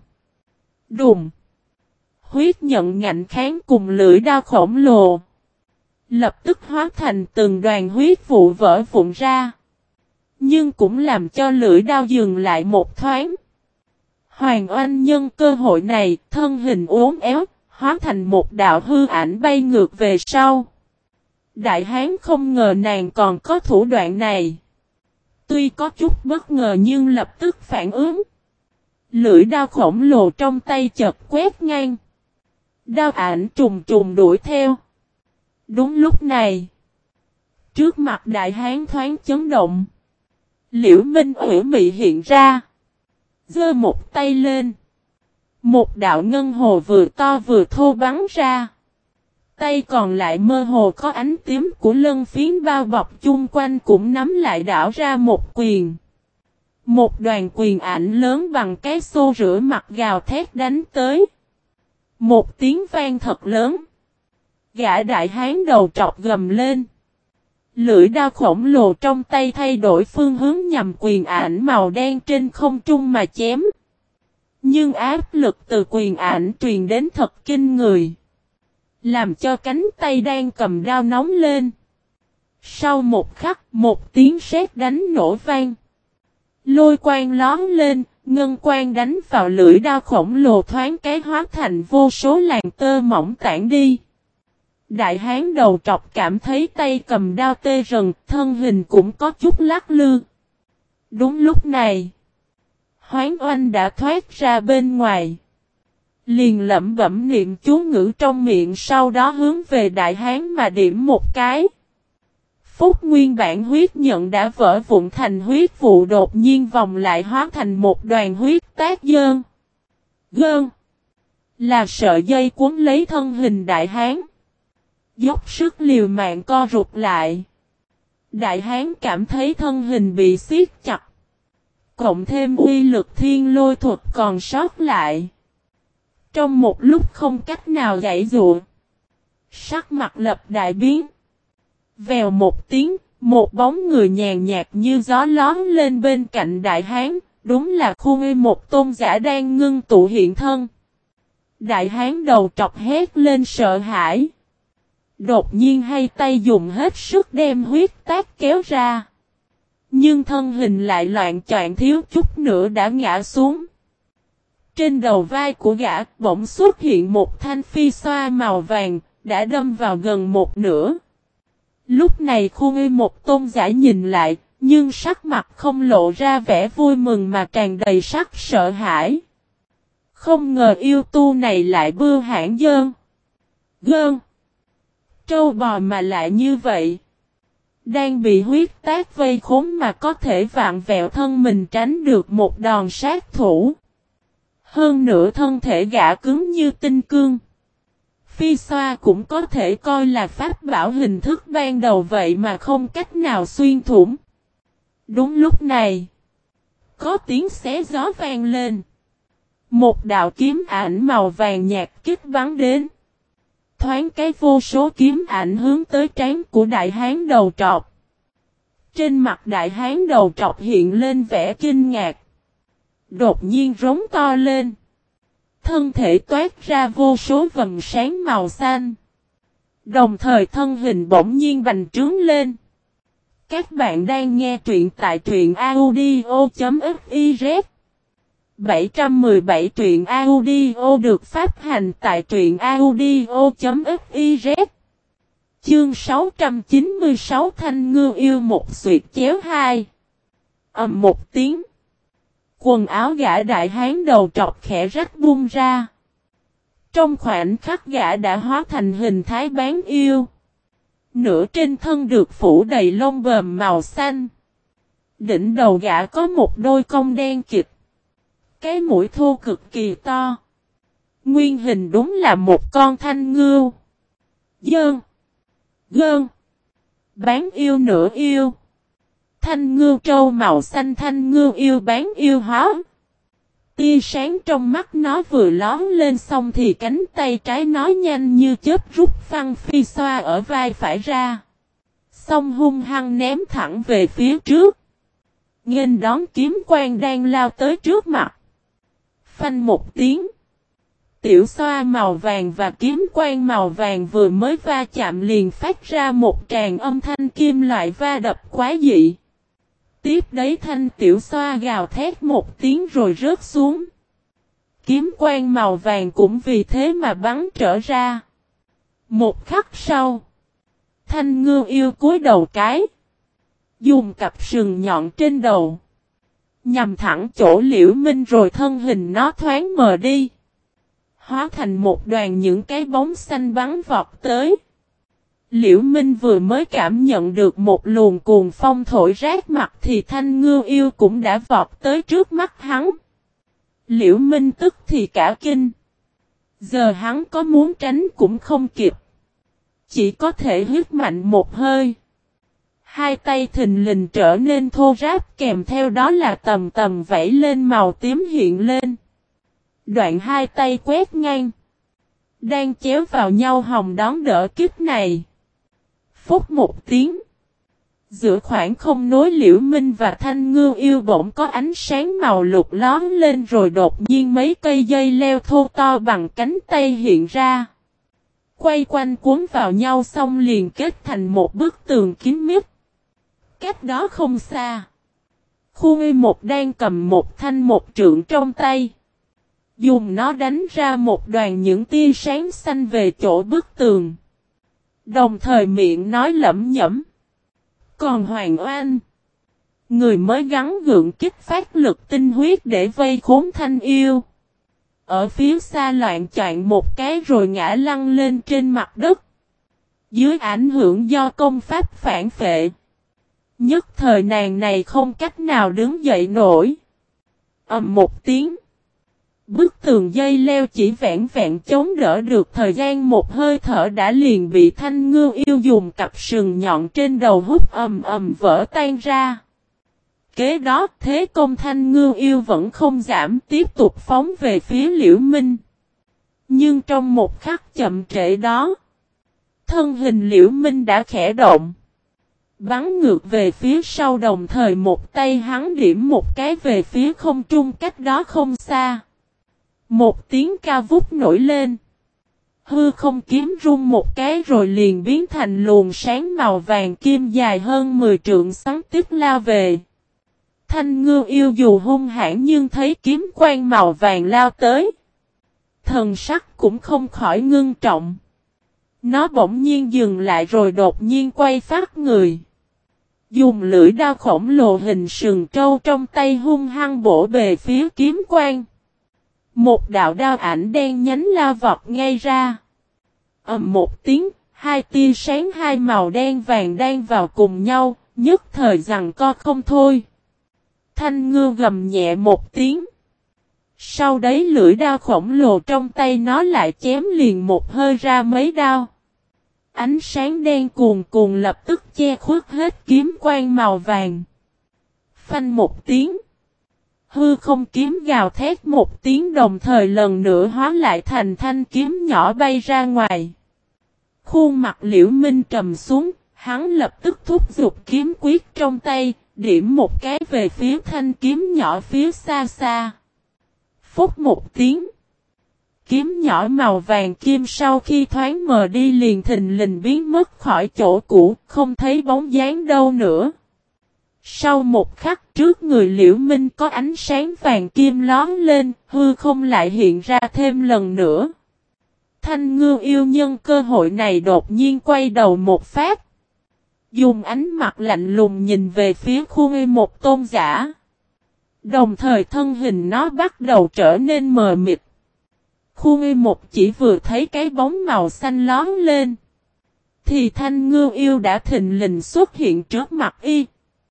Đùng. Huyết nhận ngạnh kháng cùng lưỡi đao khổng lồ. Lập tức hóa thành từng đoàn huyết vụ vỡ vụn ra. Nhưng cũng làm cho lưỡi đao dừng lại một thoáng. Hoàng Oanh nhân cơ hội này, thân hình uốn éo, hóa thành một đạo hư ảnh bay ngược về sau. Đại hán không ngờ nàng còn có thủ đoạn này. Tuy có chút bất ngờ nhưng lập tức phản ứng. Lưỡi đao khổng lồ trong tay chợt quét ngang. Đao ảnh trùng trùng đuổi theo. Đúng lúc này, trước mặt đại hán thoáng chấn động. Liễu Minh ủy mị hiện ra. Giơ một tay lên. Một đạo ngân hồ vừa to vừa thô bắn ra. Tay còn lại mơ hồ có ánh tím của lân phiến bao bọc chung quanh cũng nắm lại đảo ra một quyền. Một đoàn quyền ảnh lớn bằng cái xô rửa mặt gào thét đánh tới. Một tiếng vang thật lớn. Gã đại hán đầu trọc gầm lên. Lưỡi đao khổng lồ trong tay thay đổi phương hướng nhằm quyền ảnh màu đen trên không trung mà chém. Nhưng áp lực từ quyền ảnh truyền đến thật kinh người. Làm cho cánh tay đang cầm đao nóng lên. Sau một khắc, một tiếng sét đánh nổ vang. Lôi quang lóm lên, ngân quang đánh vào lưỡi đao khổng lồ thoáng cái hóa thành vô số làn tơ mỏng tản đi. Đại hán đầu trọc cảm thấy tay cầm đao tê rần, thân hình cũng có chút lắc lư. Đúng lúc này, Hoán Oanh đã thoát ra bên ngoài. Liền lẩm bẩm niệm chú ngữ trong miệng, sau đó hướng về đại hán mà điểm một cái. Phúc nguyên bản huyết nhận đã vỡ vụn thành huyết vụ, đột nhiên vòng lại hóa thành một đoàn huyết tác dơn. Gơn. Là sợi dây cuốn lấy thân hình đại hán. Dốc sức liều mạng co rụt lại. Đại hán cảm thấy thân hình bị siết chặt. Cộng thêm uy lực thiên lôi thuật còn sót lại. Trong một lúc không cách nào giãy giụa. Sắc mặt lập đại biến. Vèo một tiếng, một bóng người nhàn nhạt như gió lón lên bên cạnh đại hán. Đúng là Khuê một tôn giả đang ngưng tụ hiện thân. Đại hán đầu trọc hét lên sợ hãi. Đột nhiên hai tay dùng hết sức đem huyết tác kéo ra. Nhưng thân hình lại loạn choạng thiếu chút nữa đã ngã xuống. Trên đầu vai của gã bỗng xuất hiện một thanh phi xoa màu vàng, đã đâm vào gần một nửa. Lúc này Khuê một tôn giả nhìn lại, nhưng sắc mặt không lộ ra vẻ vui mừng mà tràn đầy sắc sợ hãi. Không ngờ yêu tu này lại bưu hãn dơn. Gơn. Trâu bò mà lại như vậy. Đang bị huyết tác vây khốn mà có thể vạn vẹo thân mình tránh được một đòn sát thủ. Hơn nữa thân thể gã cứng như tinh cương. Phi xoa cũng có thể coi là pháp bảo hình thức ban đầu vậy mà không cách nào xuyên thủng. Đúng lúc này, có tiếng xé gió vang lên. Một đạo kiếm ảnh màu vàng nhạt kích bắn đến. Thoáng cái vô số kiếm ảnh hướng tới trán của đại hán đầu trọc. Trên mặt đại hán đầu trọc hiện lên vẻ kinh ngạc. Đột nhiên rống to lên. Thân thể toát ra vô số vầng sáng màu xanh. Đồng thời thân hình bỗng nhiên bành trướng lên. Các bạn đang nghe truyện tại truyện audio.fiz 717 truyện audio được phát hành tại truyện audio.fiz. Chương 696 Thanh Ngư yêu một xuyệt chéo hai. Ầm một tiếng. Quần áo gã đại hán đầu trọc khẽ rách bung ra. Trong khoảnh khắc gã đã hóa thành hình thái bán yêu. Nửa trên thân được phủ đầy lông bờm màu xanh. Đỉnh đầu gã có một đôi cong đen kịt. Cái mũi thô cực kỳ to. Nguyên hình đúng là một con thanh ngưu. Dơn. Gơn. Bán yêu nửa yêu. Thanh ngưu trâu màu xanh, thanh ngưu yêu bán yêu hóa. Tia sáng trong mắt nó vừa lón lên xong thì cánh tay trái nó nhanh như chớp rút phăng phi xoa ở vai phải ra. Xong hung hăng ném thẳng về phía trước. Nghênh đón kiếm quang đang lao tới trước mặt. Phanh một tiếng. Tiểu xoa màu vàng và kiếm quang màu vàng vừa mới va chạm liền phát ra một tràng âm thanh kim loại va đập quá dị. Tiếp đấy thanh tiểu xoa gào thét một tiếng rồi rớt xuống. Kiếm quang màu vàng cũng vì thế mà bắn trở ra. Một khắc sau, thanh ngưu yêu cúi đầu cái. Dùng cặp sừng nhọn trên đầu. Nhằm thẳng chỗ Liễu Minh rồi thân hình nó thoáng mờ đi. Hóa thành một đoàn những cái bóng xanh bắn vọt tới. Liễu Minh vừa mới cảm nhận được một luồng cuồng phong thổi rát mặt thì thanh ngưu yêu cũng đã vọt tới trước mắt hắn. Liễu Minh tức thì cả kinh. Giờ hắn có muốn tránh cũng không kịp. Chỉ có thể hít mạnh một hơi. Hai tay thình lình trở nên thô ráp kèm theo đó là tầm tầm vẫy lên màu tím hiện lên. Đoạn hai tay quét ngang. đang chéo vào nhau hòng đón đỡ kiếp này. Phút một tiếng. Giữa khoảng không nối Liễu Minh và Thanh Ngưu Yêu bỗng có ánh sáng màu lục lóe lên rồi đột nhiên mấy cây dây leo thô to bằng cánh tay hiện ra. Quay quanh cuốn vào nhau xong liền kết thành một bức tường kín mít. Cách đó không xa. Khu Ngư Một đang cầm một thanh một trượng trong tay. Dùng nó đánh ra một đoàn những tia sáng xanh về chỗ bức tường. Đồng thời miệng nói lẩm nhẩm. Còn Hoàng Oanh, người mới gắng gượng kích phát lực tinh huyết để vây khốn Thanh Yêu. Ở phía xa loạn choạng một cái rồi ngã lăn lên trên mặt đất. Dưới ảnh hưởng do công pháp phản phệ. Nhất thời nàng này không cách nào đứng dậy nổi. Ầm một tiếng. Bức tường dây leo chỉ vẹn vẹn chống đỡ được thời gian một hơi thở đã liền bị Thanh Ngưu Yêu dùng cặp sừng nhọn trên đầu hút ầm ầm vỡ tan ra. Kế đó thế công Thanh Ngưu Yêu vẫn không giảm tiếp tục phóng về phía Liễu Minh. Nhưng trong một khắc chậm trễ đó, thân hình Liễu Minh đã khẽ động. Bắn ngược về phía sau đồng thời một tay hắn điểm một cái về phía không trung cách đó không xa. Một tiếng ca vút nổi lên. Hư không kiếm rung một cái rồi liền biến thành luồng sáng màu vàng kim dài hơn 10 trượng xoắn tiếp lao về. Thanh Ngưu Yêu dù hung hãn nhưng thấy kiếm quang màu vàng lao tới. Thần sắc cũng không khỏi ngưng trọng. Nó bỗng nhiên dừng lại rồi đột nhiên quay phát người. Dùng lưỡi đao khổng lồ hình sừng trâu trong tay hung hăng bổ về phía kiếm quang. Một đạo đao ảnh đen nhánh lao vọt ngay ra. Ầm một tiếng, hai tia sáng hai màu đen vàng đan vào cùng nhau, nhất thời giằng co không thôi. Thanh Ngưu gầm nhẹ một tiếng. Sau đấy lưỡi đao khổng lồ trong tay nó lại chém liền một hơi ra mấy đao. Ánh sáng đen cuồn cuộn lập tức che khuất hết kiếm quang màu vàng. Phanh một tiếng. Hư không kiếm gào thét một tiếng đồng thời lần nữa hóa lại thành thanh kiếm nhỏ bay ra ngoài. Khuôn mặt Liễu Minh trầm xuống, hắn lập tức thúc giục kiếm quyết trong tay, điểm một cái về phía thanh kiếm nhỏ phía xa xa. Phút một tiếng. Kiếm nhỏ màu vàng kim sau khi thoáng mờ đi liền thình lình biến mất khỏi chỗ cũ, không thấy bóng dáng đâu nữa. Sau một khắc trước người Liễu Minh có ánh sáng vàng kim lóe lên, hư không lại hiện ra thêm lần nữa. Thanh Ngưu Yêu nhân cơ hội này đột nhiên quay đầu một phát. Dùng ánh mặt lạnh lùng nhìn về phía Khu Ngư Một tôn giả. Đồng thời thân hình nó bắt đầu trở nên mờ mịt. Khu Ngư Một chỉ vừa thấy cái bóng màu xanh lóe lên. Thì Thanh Ngưu Yêu đã thình lình xuất hiện trước mặt y.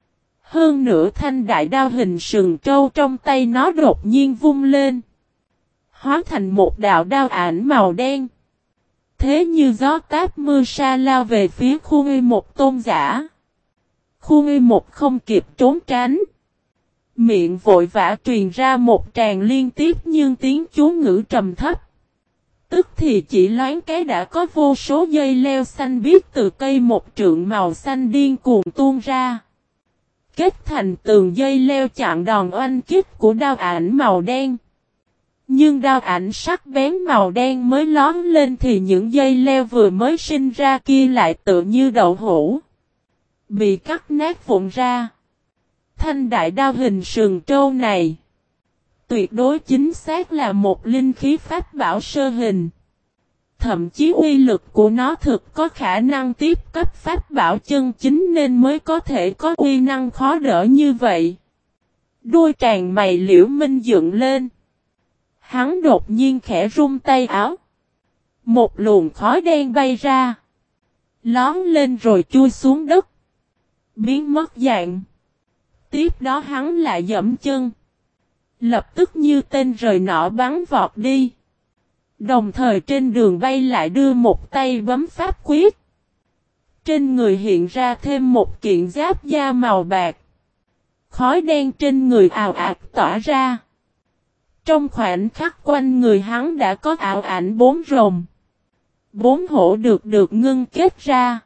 Hơn nữa thanh đại đao hình sừng trâu trong tay nó đột nhiên vung lên. Hóa thành một đạo đao ảnh màu đen. Thế như gió táp mưa sa lao về phía Khu Ngư Một tôn giả. Khu Ngư Một không kịp trốn tránh. Miệng vội vã truyền ra một tràng liên tiếp nhưng tiếng chú ngữ trầm thấp. Tức thì chỉ loáng cái đã có vô số dây leo xanh biếc từ cây một trượng màu xanh điên cuồng tuôn ra. Kết thành tường dây leo chặn đòn oanh kích của đao ảnh màu đen. Nhưng đao ảnh sắc bén màu đen mới lóm lên thì những dây leo vừa mới sinh ra kia lại tựa như đậu hũ. Bị cắt nát vụn ra. Thanh đại đao hình sừng trâu này. Tuyệt đối chính xác là một linh khí pháp bảo sơ hình. Thậm chí uy lực của nó thực có khả năng tiếp cấp pháp bảo chân chính nên mới có thể có uy năng khó đỡ như vậy. Đôi tràn mày Liễu Minh dựng lên. Hắn đột nhiên khẽ rung tay áo. Một luồng khói đen bay ra. Lón lên rồi chui xuống đất. Biến mất dạng. Tiếp đó hắn lại giẫm chân. Lập tức như tên rời nỏ bắn vọt đi. Đồng thời trên đường bay lại đưa một tay bấm pháp quyết. Trên người hiện ra thêm một kiện giáp da màu bạc. Khói đen trên người ào ạt tỏa ra. Trong khoảnh khắc quanh người hắn đã có ảo ảnh bốn rồng. 4 hổ được ngưng kết ra.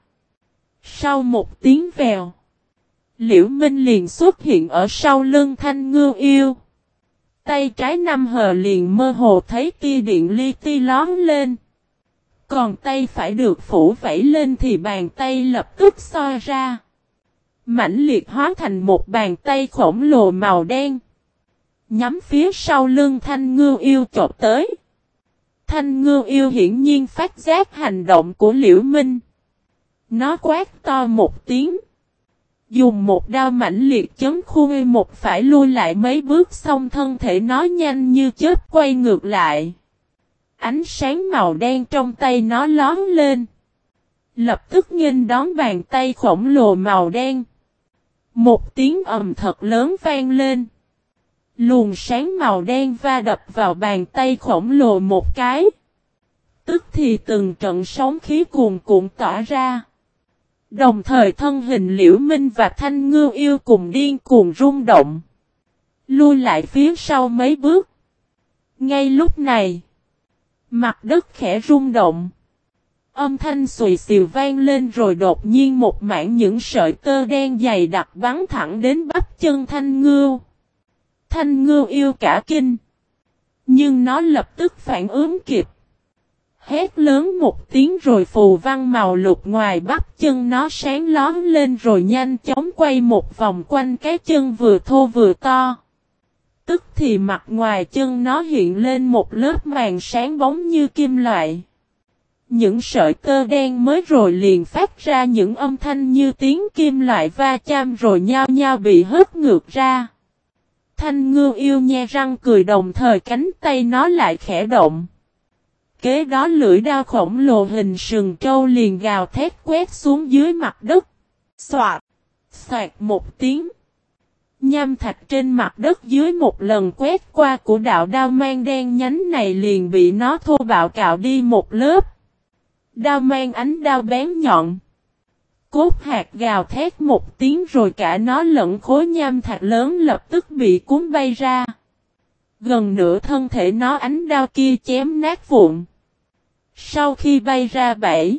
Sau một tiếng vèo, Liễu Minh liền xuất hiện ở sau lưng Thanh Ngưu Yêu. Tay trái Năm Hờ liền mơ hồ thấy tia điện li ti lóe lên. Còn tay phải được phủ vẫy lên thì bàn tay lập tức soi ra. Mãnh liệt hóa thành một bàn tay khổng lồ màu đen. Nhắm phía sau lưng Thanh Ngưu Yêu chộp tới. Thanh Ngưu Yêu hiển nhiên phát giác hành động của Liễu Minh. Nó quát to một tiếng. Dùng một đao mãnh liệt chấn khuê một phải lui lại mấy bước, xong thân thể nó nhanh như chớp quay ngược lại. Ánh sáng màu đen trong tay nó lóe lên. Lập tức nghênh đón bàn tay khổng lồ màu đen. Một tiếng ầm thật lớn vang lên. Luồng sáng màu đen va đập vào bàn tay khổng lồ một cái. Tức thì từng trận sóng khí cuồn cuộn tỏa ra. Đồng thời thân hình Liễu Minh và Thanh Ngưu Yêu cùng điên cuồng rung động. Lui lại phía sau mấy bước. Ngay lúc này, mặt đất khẽ rung động. Âm thanh xùy xìu vang lên rồi đột nhiên một mảng những sợi tơ đen dày đặc bắn thẳng đến bắp chân Thanh Ngưu. Thanh Ngưu Yêu cả kinh. Nhưng nó lập tức phản ứng kịp. Hét lớn một tiếng rồi phù văn màu lục ngoài bắp chân nó sáng lóm lên rồi nhanh chóng quay một vòng quanh cái chân vừa thô vừa to. Tức thì mặt ngoài chân nó hiện lên một lớp màng sáng bóng như kim loại. Những sợi tơ đen mới rồi liền phát ra những âm thanh như tiếng kim loại va chạm rồi nhao nhao bị hất ngược ra. Thanh Ngưu Yêu nhe răng cười, đồng thời cánh tay nó lại khẽ động. Kế đó lưỡi đao khổng lồ hình sừng trâu liền gào thét quét xuống dưới mặt đất. Xoạt! Xoạt một tiếng. Nham thạch trên mặt đất dưới một lần quét qua của đạo đao mang đen nhánh này liền bị nó thô bạo cạo đi một lớp. Đao mang ánh đao bén nhọn. Cốt hạt gào thét một tiếng rồi cả nó lẫn khối nham thạch lớn lập tức bị cuốn bay ra. Gần nửa thân thể nó ánh đao kia chém nát vụn. Sau khi bay ra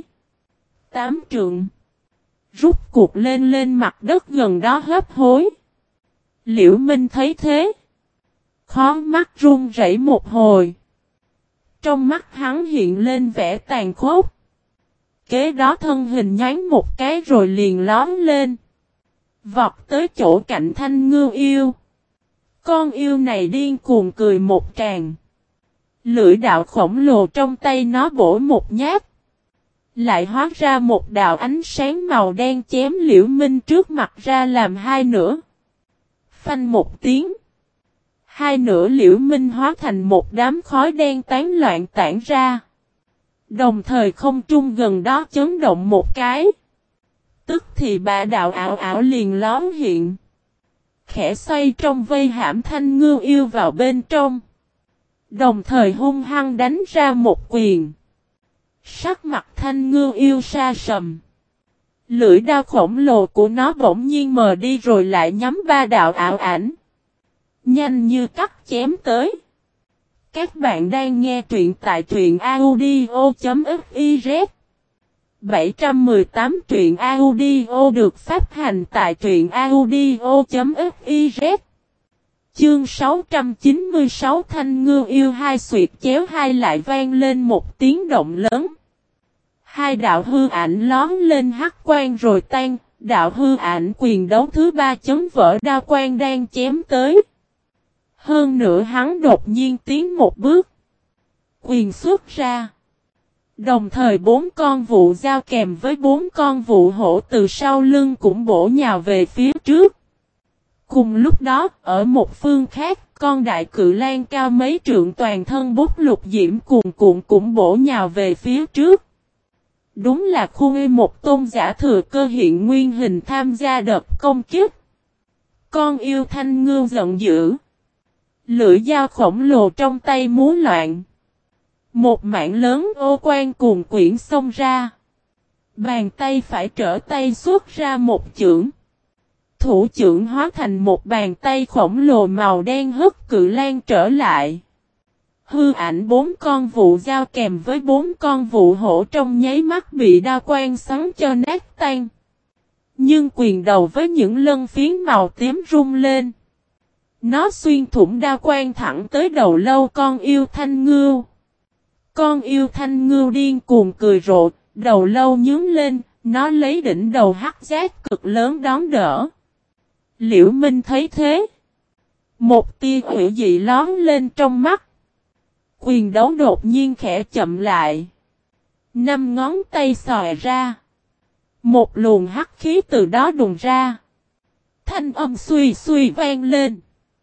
7-8 trượng, rút cuộc lên mặt đất gần đó hấp hối. Liễu Minh thấy thế, khó mắt run rẩy một hồi. Trong mắt hắn hiện lên vẻ tàn khốc. Kế đó thân hình nhoáng một cái rồi liền lóm lên. Vọt tới chỗ cạnh Thanh Ngưu Yêu. Con yêu này điên cuồng cười một tràng. Lưỡi đạo khổng lồ trong tay nó bổ một nhát. Lại hóa ra một đạo ánh sáng màu đen chém Liễu Minh trước mặt ra làm hai nửa. Phanh một tiếng. Hai nửa Liễu Minh hóa thành một đám khói đen tán loạn tản ra. Đồng thời không trung gần đó chấn động một cái. Tức thì ba đạo ảo ảo liền lóm hiện. Khẽ xoay trong vây hãm Thanh Ngưu Yêu vào bên trong. Đồng thời hung hăng đánh ra một quyền. Sắc mặt Thanh Ngưu Yêu sa sầm. Lưỡi đao khổng lồ của nó bỗng nhiên mờ đi rồi lại nhắm ba đạo ảo ảnh. Nhanh như cắt chém tới. Các bạn đang nghe truyện tại truyện audio.fiz. 718 truyện audio được phát hành tại truyện audio.fiz. Chương 696 Thanh Ngưu Yêu hai xuyệt chéo hai lại vang lên một tiếng động lớn. Hai đạo hư ảnh lóm lên hắc quang rồi tan, đạo hư ảnh quyền đấu thứ ba chấn vỡ đao quang đang chém tới. Hơn nữa hắn đột nhiên tiến một bước. Quyền xuất ra. Đồng thời 4 con vụ dao kèm với 4 con vụ hổ từ sau lưng cũng bổ nhào về phía trước. Cùng lúc đó, ở một phương khác, con đại cự lang cao mấy trượng toàn thân bút lục diễm cuồn cuộn cũng bổ nhào về phía trước. Đúng là khuê một tôn giả thừa cơ hiện nguyên hình tham gia đợt công kích. Con yêu Thanh Ngưu giận dữ. Lưỡi dao khổng lồ trong tay múa loạn. Một mảng lớn ô quan cuồn quyển xông ra. Bàn tay phải trở tay xuất ra một chưởng. Thủ chưởng hóa thành một bàn tay khổng lồ màu đen hất cự lang trở lại. Hư ảnh 4 con vụ dao kèm với 4 con vụ hổ trong nháy mắt bị đao quang xoắn cho nát tan. Nhưng quyền đầu với những lân phiến màu tím rung lên. Nó xuyên thủng đao quang thẳng tới đầu lâu con yêu thanh ngưu. Con yêu thanh ngưu điên cuồng cười rộ, đầu lâu nhướng lên, nó lấy đỉnh đầu hắc giác cực lớn đón đỡ. Liễu Minh thấy thế. Một tia hủy dị lón lên trong mắt. Quyền đấu đột nhiên khẽ chậm lại. 5 ngón tay xòe ra. Một luồng hắc khí từ đó đùng ra. Thanh âm suy suy vang lên.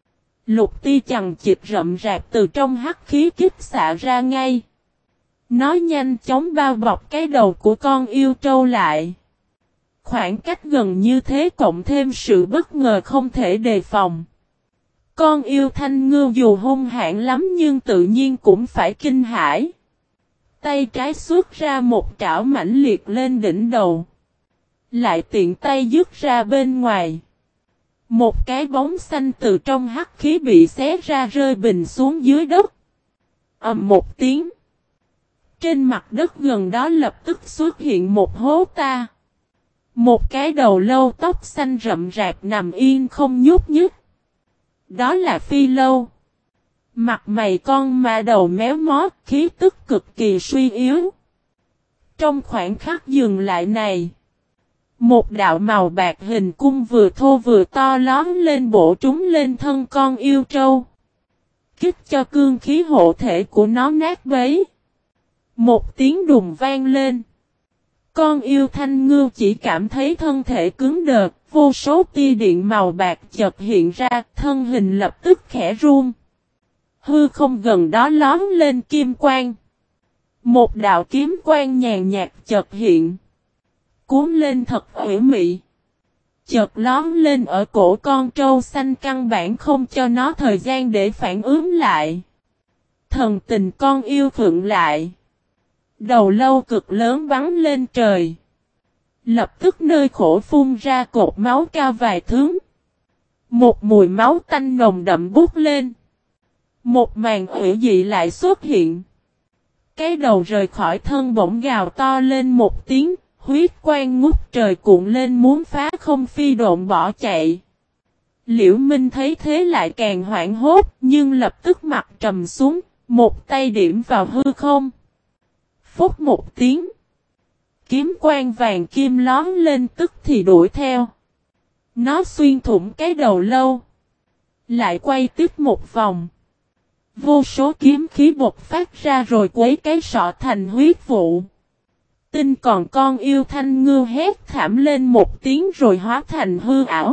Lục ti chằng chịt rậm rạp từ trong hắc khí kích xạ ra ngay. Nó nhanh chóng bao bọc cái đầu của con yêu trâu lại. Khoảng cách gần như thế cộng thêm sự bất ngờ không thể đề phòng. Con yêu thanh ngưu dù hung hãn lắm nhưng tự nhiên cũng phải kinh hãi. Tay trái xuất ra một trảo mãnh liệt lên đỉnh đầu. Lại tiện tay dứt ra bên ngoài. Một cái bóng xanh từ trong hắc khí bị xé ra rơi bình xuống dưới đất. Ầm một tiếng. Trên mặt đất gần đó lập tức xuất hiện một hố ta. Một cái đầu lâu tóc xanh rậm rạp nằm yên không nhúc nhích. Đó là Phi Lâu. Mặt mày con mà đầu méo mó, khí tức cực kỳ suy yếu. Trong khoảnh khắc dừng lại này, một đạo màu bạc hình cung vừa thô vừa to lóm lên bổ trúng lên thân con yêu trâu. Kích cho cương khí hộ thể của nó nát bấy. Một tiếng đùng vang lên. Con yêu thanh ngưu chỉ cảm thấy thân thể cứng đờ, vô số tia điện màu bạc chợt hiện ra, thân hình lập tức khẽ run. Hư không gần đó lóm lên kim quang. Một đạo kiếm quang nhàn nhạt chợt hiện. Cuốn lên thật ủy mị. Chợt lóm lên ở cổ con trâu xanh căn bản không cho nó thời gian để phản ứng lại. Thần tình con yêu khựng lại. Đầu lâu cực lớn bắn lên trời. Lập tức nơi khổ phun ra cột máu cao vài thước. Một mùi máu tanh nồng đậm bút lên. Một màn hủy dị lại xuất hiện. Cái đầu rời khỏi thân bỗng gào to lên một tiếng. Huyết quang ngút trời cuộn lên muốn phá không phi độn bỏ chạy. Liễu Minh thấy thế lại càng hoảng hốt nhưng lập tức mặt trầm xuống. Một tay điểm vào hư không. Phúc một tiếng. Kiếm quang vàng kim lón lên tức thì đuổi theo. Nó xuyên thủng cái đầu lâu. Lại quay tiếp một vòng. Vô số kiếm khí bột phát ra rồi quấy cái sọ thành huyết vụ. Tinh còn con yêu thanh ngưu hét thảm lên một tiếng rồi hóa thành hư ảo.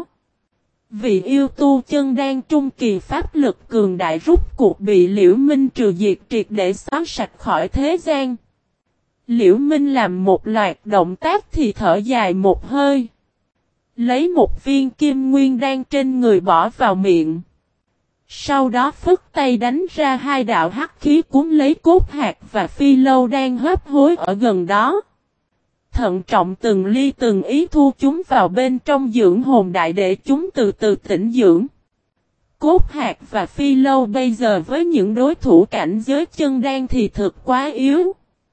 Vị yêu tu chân đang trung kỳ pháp lực cường đại rút cuộc bị Liễu Minh trừ diệt triệt để xóa sạch khỏi thế gian. Liễu Minh làm một loạt động tác thì thở dài một hơi. Lấy một viên kim nguyên đan trên người bỏ vào miệng. Sau đó phất tay đánh ra 2 đạo hắc khí cuốn lấy cốt hạt và Phi Lâu đang hấp hối ở gần đó. Thận trọng từng ly từng ý thu chúng vào bên trong dưỡng hồn đại để chúng từ từ tĩnh dưỡng. Cốt hạt và Phi Lâu bây giờ với những đối thủ cảnh giới chân đan thì thực quá yếu.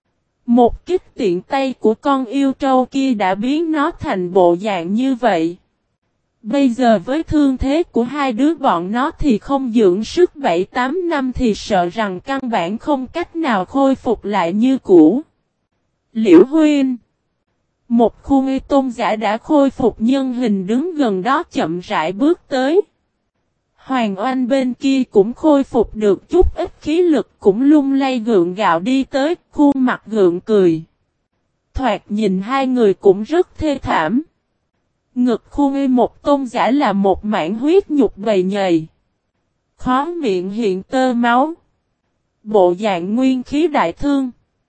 Một kích tiện tay của con yêu trâu kia đã biến nó thành bộ dạng như vậy. Bây giờ với thương thế của hai đứa bọn nó thì không dưỡng sức 7-8 năm thì sợ rằng căn bản không cách nào khôi phục lại như cũ. Liễu Huynh. Một khu nghi tôn giả đã khôi phục nhân hình đứng gần đó chậm rãi bước tới. Hoàng Oanh bên kia cũng khôi phục được chút ít khí lực cũng lung lay gượng gạo đi tới, khuôn mặt gượng cười. Thoạt nhìn hai người cũng rất thê thảm. Ngực khu nghi một tôn giả là một mảng huyết nhục bầy nhầy. Khóe miệng hiện tơ máu. Bộ dạng nguyên khí đại thương.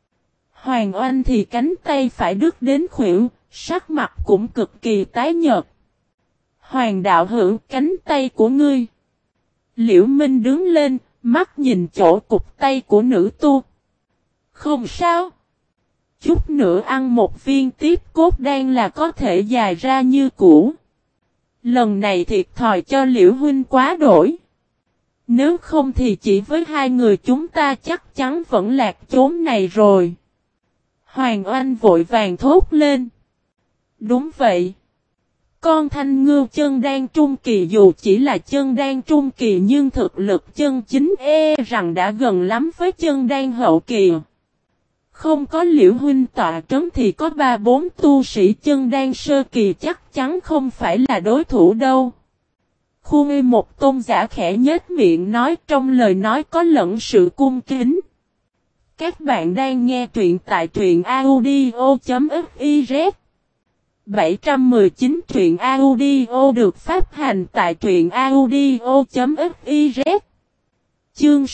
Hoàng Oanh thì cánh tay phải đứt đến khuỷu, sắc mặt cũng cực kỳ tái nhợt. Hoàng đạo hữu cánh tay của ngươi. Liễu Minh đứng lên, mắt nhìn chỗ cục tay của nữ tu. Không sao. Chút nữa ăn một viên tiếp cốt đan là có thể dài ra như cũ. Lần này thiệt thòi cho Liễu Huynh quá đổi. Nếu không thì chỉ với hai người chúng ta chắc chắn vẫn lạc chốn này rồi. Hoàng Oanh vội vàng thốt lên. Đúng vậy. Con Thanh Ngưu chân đan trung kỳ dù chỉ là chân đan trung kỳ nhưng thực lực chân chính rằng đã gần lắm với chân đan hậu kỳ. Không có Liễu huynh tọa trấn thì có 3-4 tu sĩ chân đan sơ kỳ chắc chắn không phải là đối thủ đâu. Khuê một tôn giả khẽ nhếch miệng nói, trong lời nói có lẫn sự cung kính. Các bạn đang nghe truyện tại truyện audio.fiz 719 truyện audio được phát hành tại truyện audio.fiz. Chương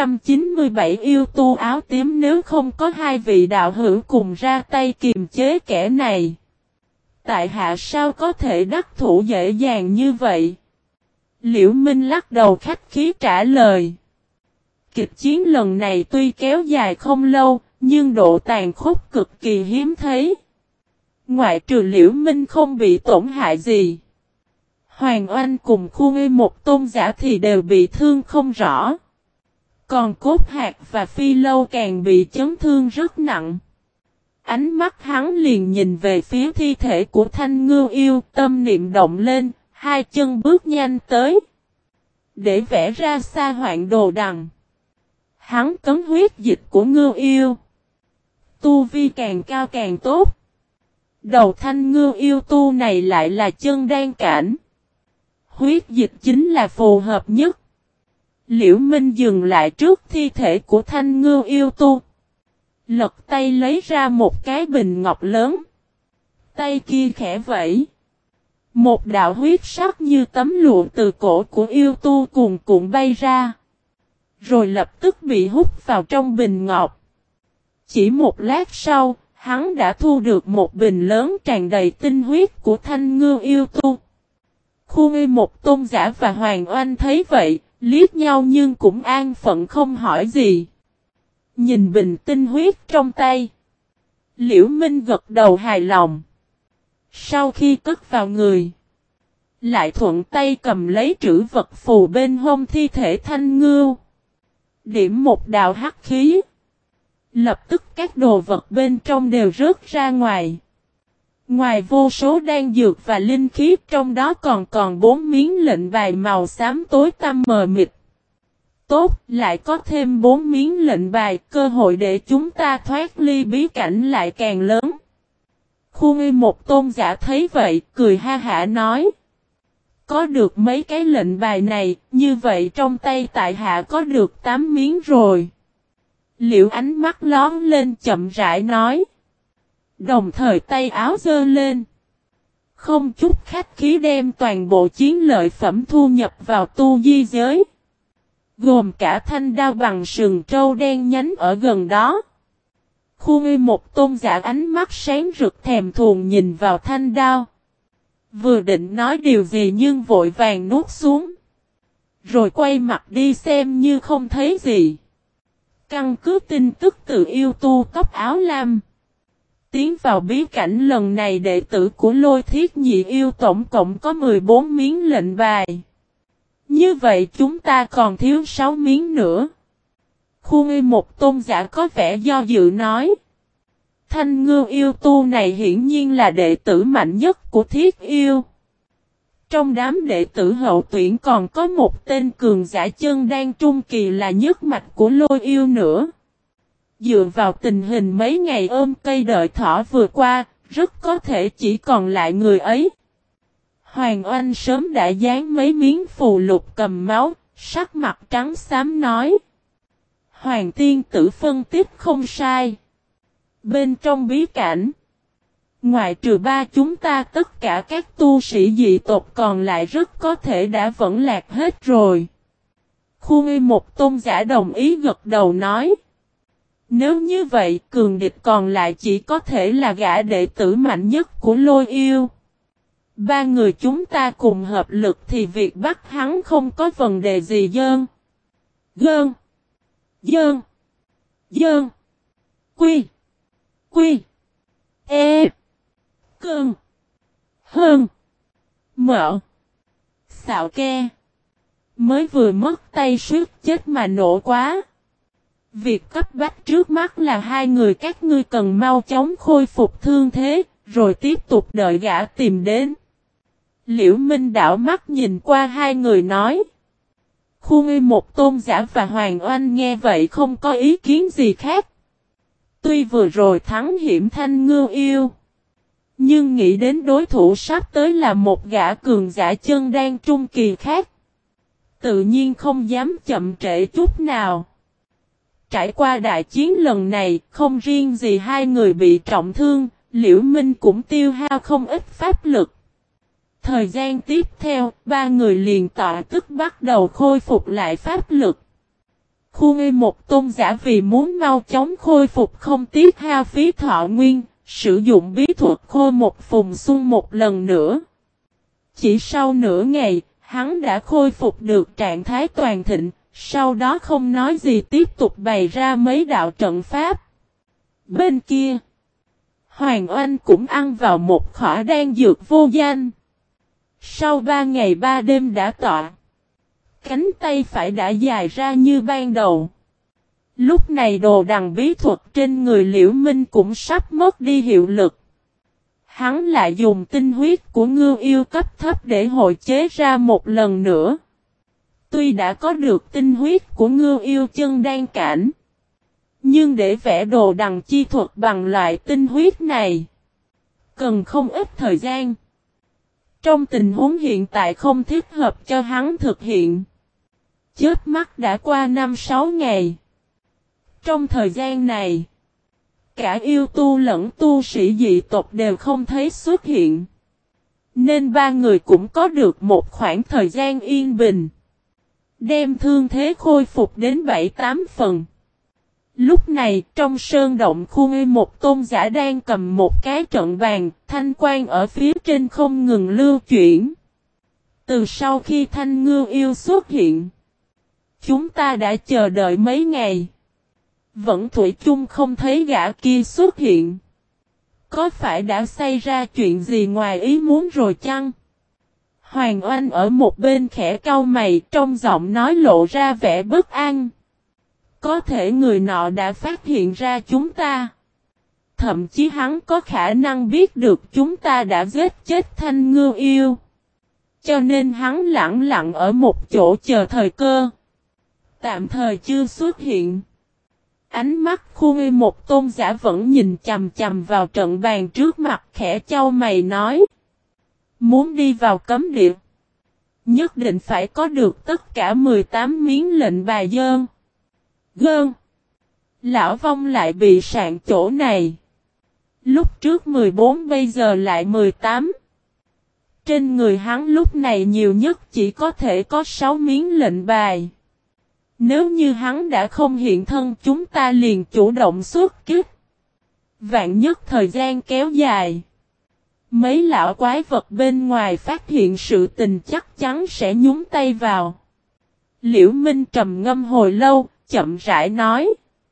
697 yêu tu áo tím, nếu không có hai vị đạo hữu cùng ra tay kiềm chế kẻ này, tại hạ sao có thể đắc thủ dễ dàng như vậy? Liễu Minh lắc đầu khách khí trả lời. Kịch chiến lần này tuy kéo dài không lâu, nhưng độ tàn khốc cực kỳ hiếm thấy. Ngoại trừ Liễu Minh không bị tổn hại gì, Hoàng Oanh cùng Khuê một tôn giả thì đều bị thương không rõ. Còn Cốt Hạc và Phi Lâu càng bị chấn thương rất nặng. Ánh mắt hắn liền nhìn về phía thi thể của Thanh Ngưu yêu, tâm niệm động lên, hai chân bước nhanh tới. Để vẽ ra sa hoạn đồ đằng. Hắn cấm huyết dịch của Ngưu yêu. Tu vi càng cao càng tốt. Đầu Thanh Ngưu yêu tu này lại là chân đan cảnh. Huyết dịch chính là phù hợp nhất. Liễu Minh dừng lại trước thi thể của Thanh Ngưu yêu tu. Lật tay lấy ra một cái bình ngọc lớn. Tay kia khẽ vẫy. Một đạo huyết sắc như tấm lụa từ cổ của yêu tu cuồn cuộn bay ra. Rồi lập tức bị hút vào trong bình ngọc. Chỉ một lát sau, hắn đã thu được một bình lớn tràn đầy tinh huyết của Thanh Ngưu yêu tu. Khuê một tôn giả và Hoàng Oanh thấy vậy, liếc nhau nhưng cũng an phận không hỏi gì. Nhìn bình tinh huyết trong tay, Liễu Minh gật đầu hài lòng. Sau khi cất vào người, lại thuận tay cầm lấy trữ vật phù bên hông thi thể Thanh Ngưu. Điểm một đạo hắc khí. Lập tức các đồ vật bên trong đều rớt ra ngoài. Ngoài vô số đan dược và linh khí, trong đó còn 4 miếng lệnh bài màu xám tối tăm mờ mịt. Tốt, lại có thêm 4 miếng lệnh bài, cơ hội để chúng ta thoát ly bí cảnh lại càng lớn. Khuê một tôn giả thấy vậy, cười ha hả nói. Có được mấy cái lệnh bài này, như vậy trong tay tại hạ có được 8 miếng rồi. Liễu ánh mắt lón lên chậm rãi nói. Đồng thời tay áo giơ lên. Không chút khách khí đem toàn bộ chiến lợi phẩm thu nhập vào tu di giới. Gồm cả thanh đao bằng sừng trâu đen nhánh ở gần đó. Khuê một tôn giả ánh mắt sáng rực thèm thuồng nhìn vào thanh đao. Vừa định nói điều gì nhưng vội vàng nuốt xuống. Rồi quay mặt đi xem như không thấy gì. Căn cứ tin tức từ yêu tu tóc áo lam. Tiến vào bí cảnh lần này đệ tử của Lôi Thiết Nhị yêu tổng cộng có 14 miếng lệnh bài. Như vậy chúng ta còn thiếu 6 miếng nữa. Khuê một tôn giả có vẻ do dự nói. Thanh Ngưu yêu tu này hiển nhiên là đệ tử mạnh nhất của Thiết yêu. Trong đám đệ tử hậu tuyển còn có một tên cường giả chân đan trung kỳ là nhất mạch của Lôi yêu nữa. Dựa vào tình hình mấy ngày ôm cây đợi thỏ vừa qua, rất có thể chỉ còn lại người ấy. Hoàng Oanh sớm đã dán mấy miếng phù lục cầm máu, sắc mặt trắng xám nói. Hoàng tiên tử phân tích không sai. Bên trong bí cảnh, ngoại trừ ba chúng ta tất cả các tu sĩ dị tộc còn lại rất có thể đã vẫn lạc hết rồi. Khuê một tôn giả đồng ý gật đầu nói. Nếu như vậy cường địch còn lại chỉ có thể là gã đệ tử mạnh nhất của Lôi yêu. Ba người chúng ta cùng hợp lực thì việc bắt hắn không có vấn đề gì dơn. Gơn. Dơn. Dơn. Quy. Quy. E. Cơn. Hơn. Mở. Xạo ke. Mới vừa mất tay suýt chết mà nổ quá. Việc cấp bách trước mắt là hai người các ngươi cần mau chóng khôi phục thương thế, rồi tiếp tục đợi gã tìm đến. Liễu Minh đảo mắt nhìn qua hai người nói. Khu Ngư Một Tôn giả và Hoàng Oanh nghe vậy không có ý kiến gì khác. Tuy vừa rồi thắng hiểm Thanh Ngưu Yêu, nhưng nghĩ đến đối thủ sắp tới là một gã cường giả chân đan trung kỳ khác, tự nhiên không dám chậm trễ chút nào. Trải qua đại chiến lần này, không riêng gì hai người bị trọng thương, Liễu Minh cũng tiêu hao không ít pháp lực. Thời gian tiếp theo, ba người liền tọa tức bắt đầu khôi phục lại pháp lực. Khu Ngư Một Tôn giả vì muốn mau chóng khôi phục không tiếc hao phí thọ nguyên, sử dụng bí thuật khôi một phùng xuân một lần nữa. Chỉ sau nửa ngày, hắn đã khôi phục được trạng thái toàn thịnh, sau đó không nói gì tiếp tục bày ra mấy đạo trận pháp. Bên kia, Hoàng Oanh cũng ăn vào một khỏa đan dược vô danh. Sau 3 ngày 3 đêm đã tọa, cánh tay phải đã dài ra như ban đầu. Lúc này đồ đằng bí thuật trên người Liễu Minh cũng sắp mất đi hiệu lực. Hắn lại dùng tinh huyết của Ngưu Yêu cấp thấp để hội chế ra một lần nữa. Tuy đã có được tinh huyết của Ngưu Yêu chân đan cảnh, nhưng để vẽ đồ đằng chi thuật bằng loại tinh huyết này, cần không ít thời gian. Trong tình huống hiện tại không thích hợp cho hắn thực hiện. Chớp mắt đã qua 5-6 ngày. Trong thời gian này, cả yêu tu lẫn tu sĩ dị tộc đều không thấy xuất hiện. Nên ba người cũng có được một khoảng thời gian yên bình. Đem thương thế khôi phục đến 7-8 phần. Lúc này trong sơn động khu Ngư Một Tôn giả đang cầm một cái trận bàn, thanh quang ở phía trên không ngừng lưu chuyển. Từ sau khi Thanh Ngưu Yêu xuất hiện, chúng ta đã chờ đợi mấy ngày. Vẫn thủy chung không thấy gã kia xuất hiện. Có phải đã xảy ra chuyện gì ngoài ý muốn rồi chăng? Hoàng Oanh ở một bên khẽ cau mày, trong giọng nói lộ ra vẻ bất an. Có thể người nọ đã phát hiện ra chúng ta. Thậm chí hắn có khả năng biết được chúng ta đã giết chết Thanh Ngưu Yêu. Cho nên hắn lặng lặng ở một chỗ chờ thời cơ. Tạm thời chưa xuất hiện. Ánh mắt khu Ngư Một Tôn giả vẫn nhìn chằm chằm vào trận bàn trước mặt, khẽ cau mày nói. Muốn đi vào cấm địa, nhất định phải có được tất cả 18 miếng lệnh bài dơn. Gơn. Lão Vong lại bị sạn chỗ này. Lúc trước 14 bây giờ lại 18. Trên người hắn lúc này nhiều nhất chỉ có thể có 6 miếng lệnh bài. Nếu như hắn đã không hiện thân chúng ta liền chủ động xuất kích. Vạn nhất thời gian kéo dài. Mấy lão quái vật bên ngoài phát hiện sự tình chắc chắn sẽ nhúng tay vào. Liễu Minh trầm ngâm hồi lâu, chậm rãi nói.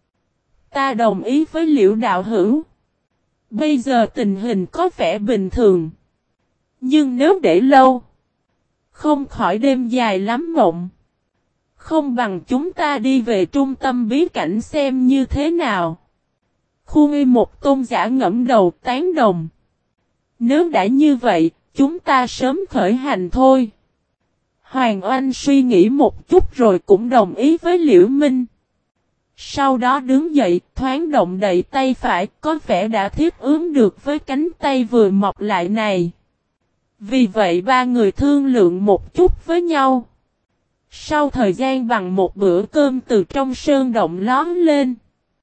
Ta đồng ý với Liễu đạo hữu. Bây giờ tình hình có vẻ bình thường. Nhưng nếu để lâu, không khỏi đêm dài lắm mộng. Không bằng chúng ta đi về trung tâm bí cảnh xem như thế nào. Khu Ngư Một Tôn giả ngẫm đầu tán đồng. Nếu đã như vậy, chúng ta sớm khởi hành thôi. Hoàng Oanh suy nghĩ một chút rồi cũng đồng ý với Liễu Minh. Sau đó đứng dậy, thoáng động đậy tay phải, có vẻ đã thiết ứng được với cánh tay vừa mọc lại này. Vì vậy ba người thương lượng một chút với nhau. Sau thời gian bằng một bữa cơm từ trong sơn động lóm lên,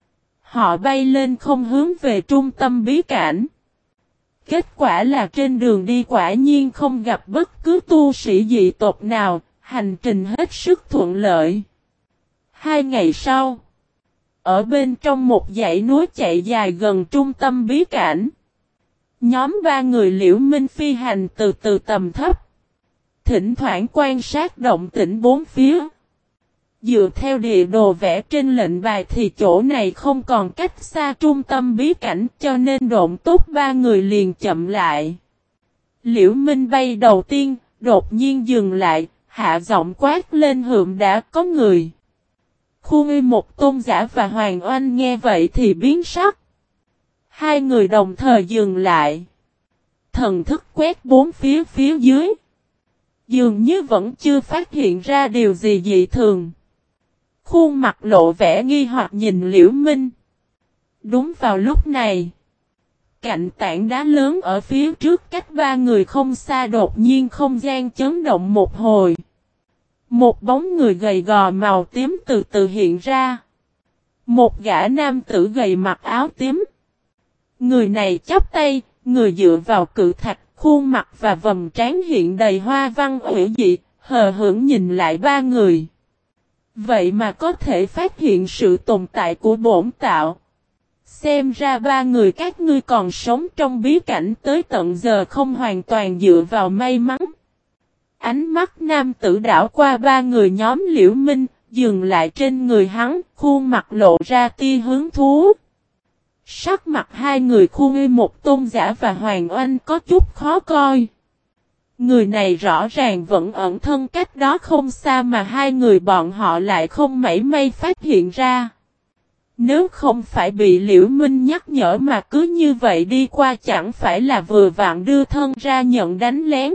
họ bay lên không hướng về trung tâm bí cảnh. Kết quả là trên đường đi quả nhiên không gặp bất cứ tu sĩ dị tộc nào, hành trình hết sức thuận lợi. 2 ngày sau, ở bên trong một dãy núi chạy dài gần trung tâm bí cảnh, nhóm ba người Liễu Minh phi hành từ từ tầm thấp, thỉnh thoảng quan sát động tĩnh bốn phía. Dựa theo địa đồ vẽ trên lệnh bài thì chỗ này không còn cách xa trung tâm bí cảnh cho nên độn tốt ba người liền chậm lại. Liễu Minh bay đầu tiên, đột nhiên dừng lại, hạ giọng quát lên hượm đã có người. Khu Uy Một Tôn Giả và Hoàng Oanh nghe vậy thì biến sắc. Hai người đồng thời dừng lại. Thần thức quét bốn phía dưới. Dường như vẫn chưa phát hiện ra điều gì dị thường. Khuôn mặt lộ vẻ nghi hoặc nhìn Liễu Minh. Đúng vào lúc này, cạnh tảng đá lớn ở phía trước cách ba người không xa đột nhiên không gian chấn động một hồi. Một bóng người gầy gò màu tím từ từ hiện ra. Một gã nam tử gầy mặc áo tím. Người này chắp tay, người dựa vào cự thạch, khuôn mặt và vầng trán hiện đầy hoa văn ủy dị, hờ hững nhìn lại ba người. Vậy mà có thể phát hiện sự tồn tại của bổn tạo. Xem ra ba người các ngươi còn sống trong bí cảnh tới tận giờ không hoàn toàn dựa vào may mắn. Ánh mắt nam tử đảo qua ba người nhóm Liễu Minh, dừng lại trên người hắn, khuôn mặt lộ ra tia hứng thú. Sắc mặt hai người Khu Uy Một Tôn Giả và Hoàng Oanh có chút khó coi. Người này rõ ràng vẫn ẩn thân cách đó không xa mà hai người bọn họ lại không mảy may phát hiện ra. Nếu không phải bị Liễu Minh nhắc nhở mà cứ như vậy đi qua chẳng phải là vừa vặn đưa thân ra nhận đánh lén.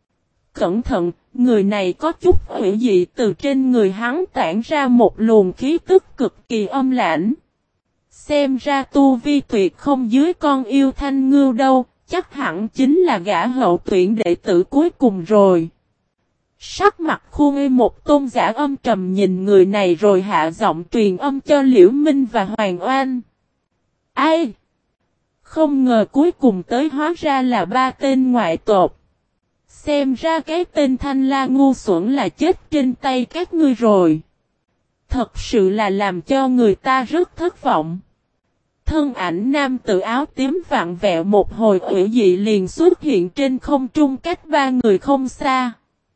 Cẩn thận, người này có chút hủy dị từ trên người hắn tản ra một luồng khí tức cực kỳ âm lãnh. Xem ra tu vi tuyệt không dưới con yêu Thanh Ngưu đâu, chắc hẳn chính là gã hậu tuyển đệ tử cuối cùng rồi. Sắc mặt Khu Uy Một Tôn Giả âm trầm nhìn người này rồi hạ giọng truyền âm cho Liễu Minh và Hoàng Oanh. Ai? Không ngờ cuối cùng tới hóa ra là ba tên ngoại tộc. Xem ra cái tên Thanh La ngu xuẩn là chết trên tay các ngươi rồi. Thật sự là làm cho người ta rất thất vọng. Thân ảnh nam tử áo tím vặn vẹo một hồi ủy dị liền xuất hiện trên không trung cách ba người không xa.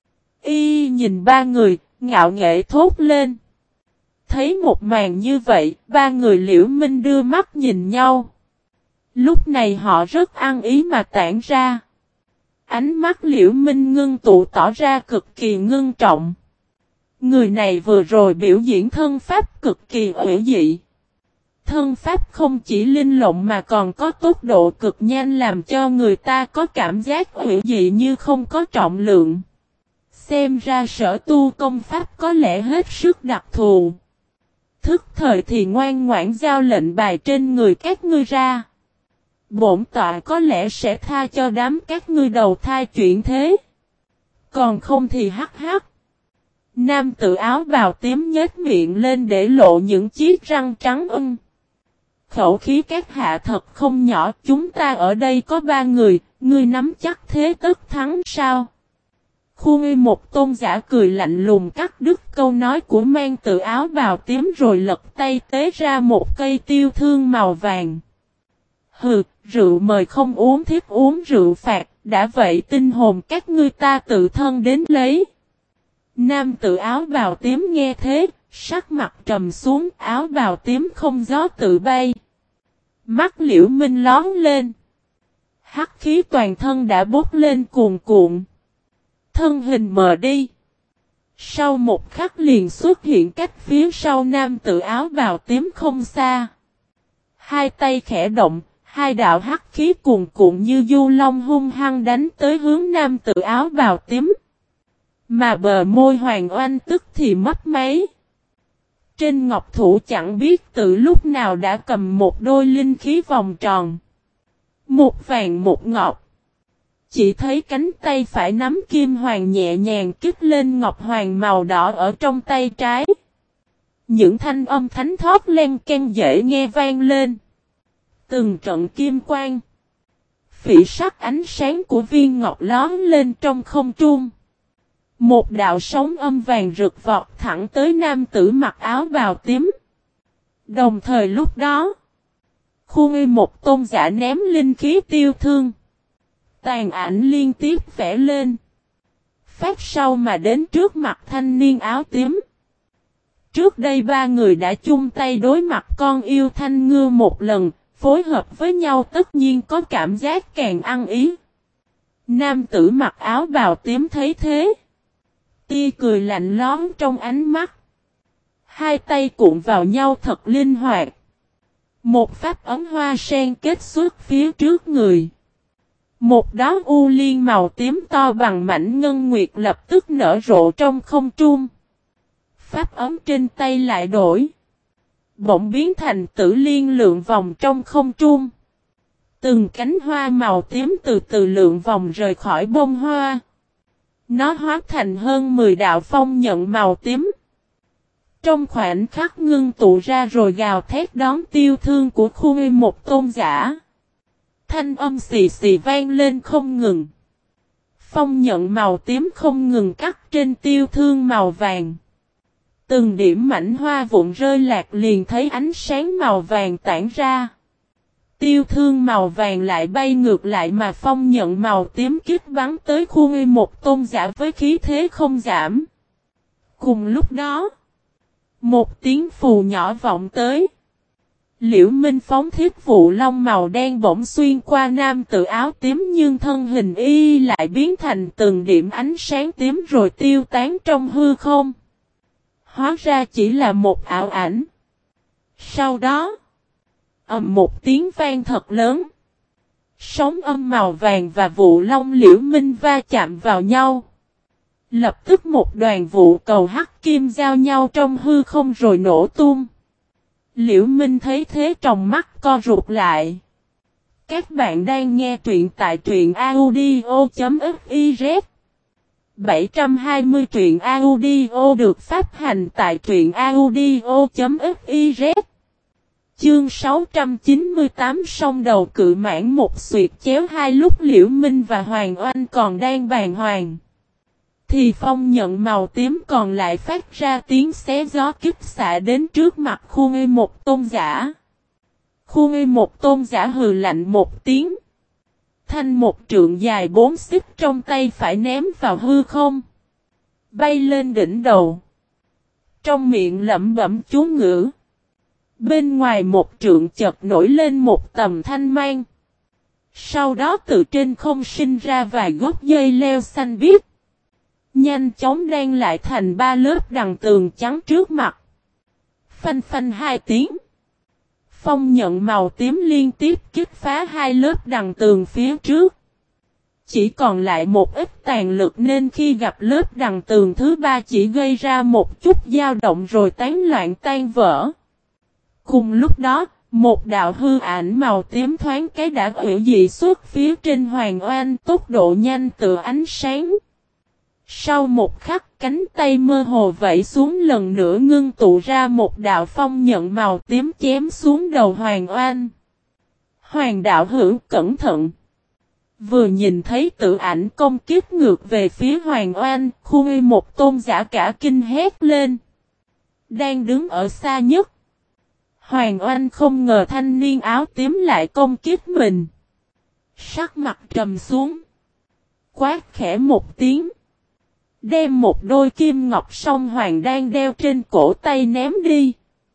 Y nhìn ba người, ngạo nghễ thốt lên. Thấy một màn như vậy, ba người Liễu Minh đưa mắt nhìn nhau. Lúc này họ rất ăn ý mà tản ra. Ánh mắt Liễu Minh ngưng tụ tỏ ra cực kỳ ngưng trọng. Người này vừa rồi biểu diễn thân pháp cực kỳ ủy dị. Thân pháp không chỉ linh lộng mà còn có tốc độ cực nhanh làm cho người ta có cảm giác ủy dị như không có trọng lượng. Xem ra sở tu công pháp có lẽ hết sức đặc thù. Thức thời thì ngoan ngoãn giao lệnh bài trên người các ngươi ra. Bổn tọa có lẽ sẽ tha cho đám các ngươi đầu thai chuyển thế. Còn không thì hắc hắc. Nam tử áo bào tím nhếch miệng lên để lộ những chiếc răng trắng ưng. Khẩu khí các hạ thật không nhỏ, chúng ta ở đây có ba người, ngươi nắm chắc thế tất thắng sao? Khu Uy Một Tôn Giả cười lạnh lùng cắt đứt câu nói của mang tự áo bào tím rồi lật tay tế ra một cây tiêu thương màu vàng. Hừ, rượu mời không uống thiếp uống rượu phạt, đã vậy tinh hồn các ngươi ta tự thân đến lấy. Nam tự áo bào tím nghe thế, sắc mặt trầm xuống, áo bào tím không gió tự bay. Mắt Liễu Minh lón lên. Hắc khí toàn thân đã bốc lên cuồn cuộn. Thân hình mờ đi. Sau một khắc liền xuất hiện cách phía sau nam tự áo bào tím không xa. Hai tay khẽ động, hai đạo hắc khí cuồn cuộn như du long hung hăng đánh tới hướng nam tự áo bào tím. Mà bờ môi Hoàng Oanh tức thì mấp máy. Trên ngọc thủ chẳng biết từ lúc nào đã cầm một đôi linh khí vòng tròn. Một vàng một ngọc. Chỉ thấy cánh tay phải nắm kim hoàng nhẹ nhàng kích lên ngọc hoàng màu đỏ ở trong tay trái. Những thanh âm thánh thót len ken dễ nghe vang lên. Từng trận kim quang. Phỉ sắc ánh sáng của viên ngọc lón lên trong không trung. Một đạo sóng âm vàng rực vọt thẳng tới nam tử mặc áo bào tím. Đồng thời lúc đó, Khu Uy Một Tôn Giả ném linh khí tiêu thương. Tàn ảnh liên tiếp vẽ lên. Phát sau mà đến trước mặt thanh niên áo tím. Trước đây ba người đã chung tay đối mặt con yêu Thanh Ngưu một lần, phối hợp với nhau tất nhiên có cảm giác càng ăn ý. Nam tử mặc áo bào tím thấy thế. tia cười lạnh lón trong ánh mắt. Hai tay cuộn vào nhau thật linh hoạt. Một pháp ấm hoa sen kết xuất phía trước người. Một đóa u liên màu tím to bằng mảnh ngân nguyệt lập tức nở rộ trong không trung. Pháp ấm trên tay lại đổi. Bỗng biến thành tử liên lượn vòng trong không trung. Từng cánh hoa màu tím từ từ lượn vòng rời khỏi bông hoa. Nó hóa thành hơn 10 đạo phong nhận màu tím. Trong khoảnh khắc ngưng tụ ra rồi gào thét đón tiêu thương của khu một tôn giả. Thanh âm xì xì vang lên không ngừng. Phong nhận màu tím không ngừng cắt trên tiêu thương màu vàng. Từng điểm mảnh hoa vụn rơi lạc liền thấy ánh sáng màu vàng tản ra. Tiêu thương màu vàng lại bay ngược lại mà phong nhận màu tím kích bắn tới khu một tôn giả với khí thế không giảm. Cùng lúc đó, một tiếng phù nhỏ vọng tới. Liễu Minh phóng thiết vụ long màu đen bỗng xuyên qua nam tử áo tím nhưng thân hình y lại biến thành từng điểm ánh sáng tím rồi tiêu tán trong hư không. Hóa ra chỉ là một ảo ảnh. Sau đó, một tiếng vang thật lớn. Sóng âm màu vàng và vụ long Liễu Minh va chạm vào nhau. Lập tức một đoàn vụ cầu hắc kim giao nhau trong hư không rồi nổ tung. Liễu Minh thấy thế trong mắt co rụt lại. Các bạn đang nghe truyện tại truyện audio.fiz 720 truyện audio được phát hành tại truyện audio.fiz. Chương 698 song đầu cự mãn một xuyệt chéo. Hai lúc Liễu Minh và Hoàng Oanh còn đang bàng hoàng, thì phong nhận màu tím còn lại phát ra tiếng xé gió kích xạ đến trước mặt khu một tôn giả. Khu một tôn giả hừ lạnh một tiếng. Thanh một trượng dài 4 xích trong tay phải ném vào hư không. Bay lên đỉnh đầu. Trong miệng lẩm bẩm chú ngữ. Bên ngoài một trượng chợt nổi lên một tầm thanh mang. Sau đó từ trên không sinh ra vài gốc dây leo xanh biếc. Nhanh chóng đan lại thành 3 lớp đằng tường trắng trước mặt. Phanh phanh 2 tiếng. Phong nhận màu tím liên tiếp kích phá 2 lớp đằng tường phía trước. Chỉ còn lại một ít tàn lực nên khi gặp lớp đằng tường thứ 3 chỉ gây ra một chút dao động rồi tán loạn tan vỡ. Cùng lúc đó, một đạo hư ảnh màu tím thoáng cái đã hủy dị xuất phía trên Hoàng Oanh, tốc độ nhanh tựa ánh sáng. Sau một khắc, cánh tay mơ hồ vẫy xuống lần nữa ngưng tụ ra một đạo phong nhận màu tím chém xuống đầu Hoàng Oanh. Hoàng đạo hữu cẩn thận. Vừa nhìn thấy tự ảnh công kích ngược về phía Hoàng Oanh, khu một tôn giả cả kinh hét lên. Đang đứng ở xa nhất. Hoàng Oanh không ngờ thanh niên áo tím lại công kích mình. Sắc mặt trầm xuống. Quát khẽ một tiếng. Đem một đôi kim ngọc song hoàng đang đeo trên cổ tay ném đi.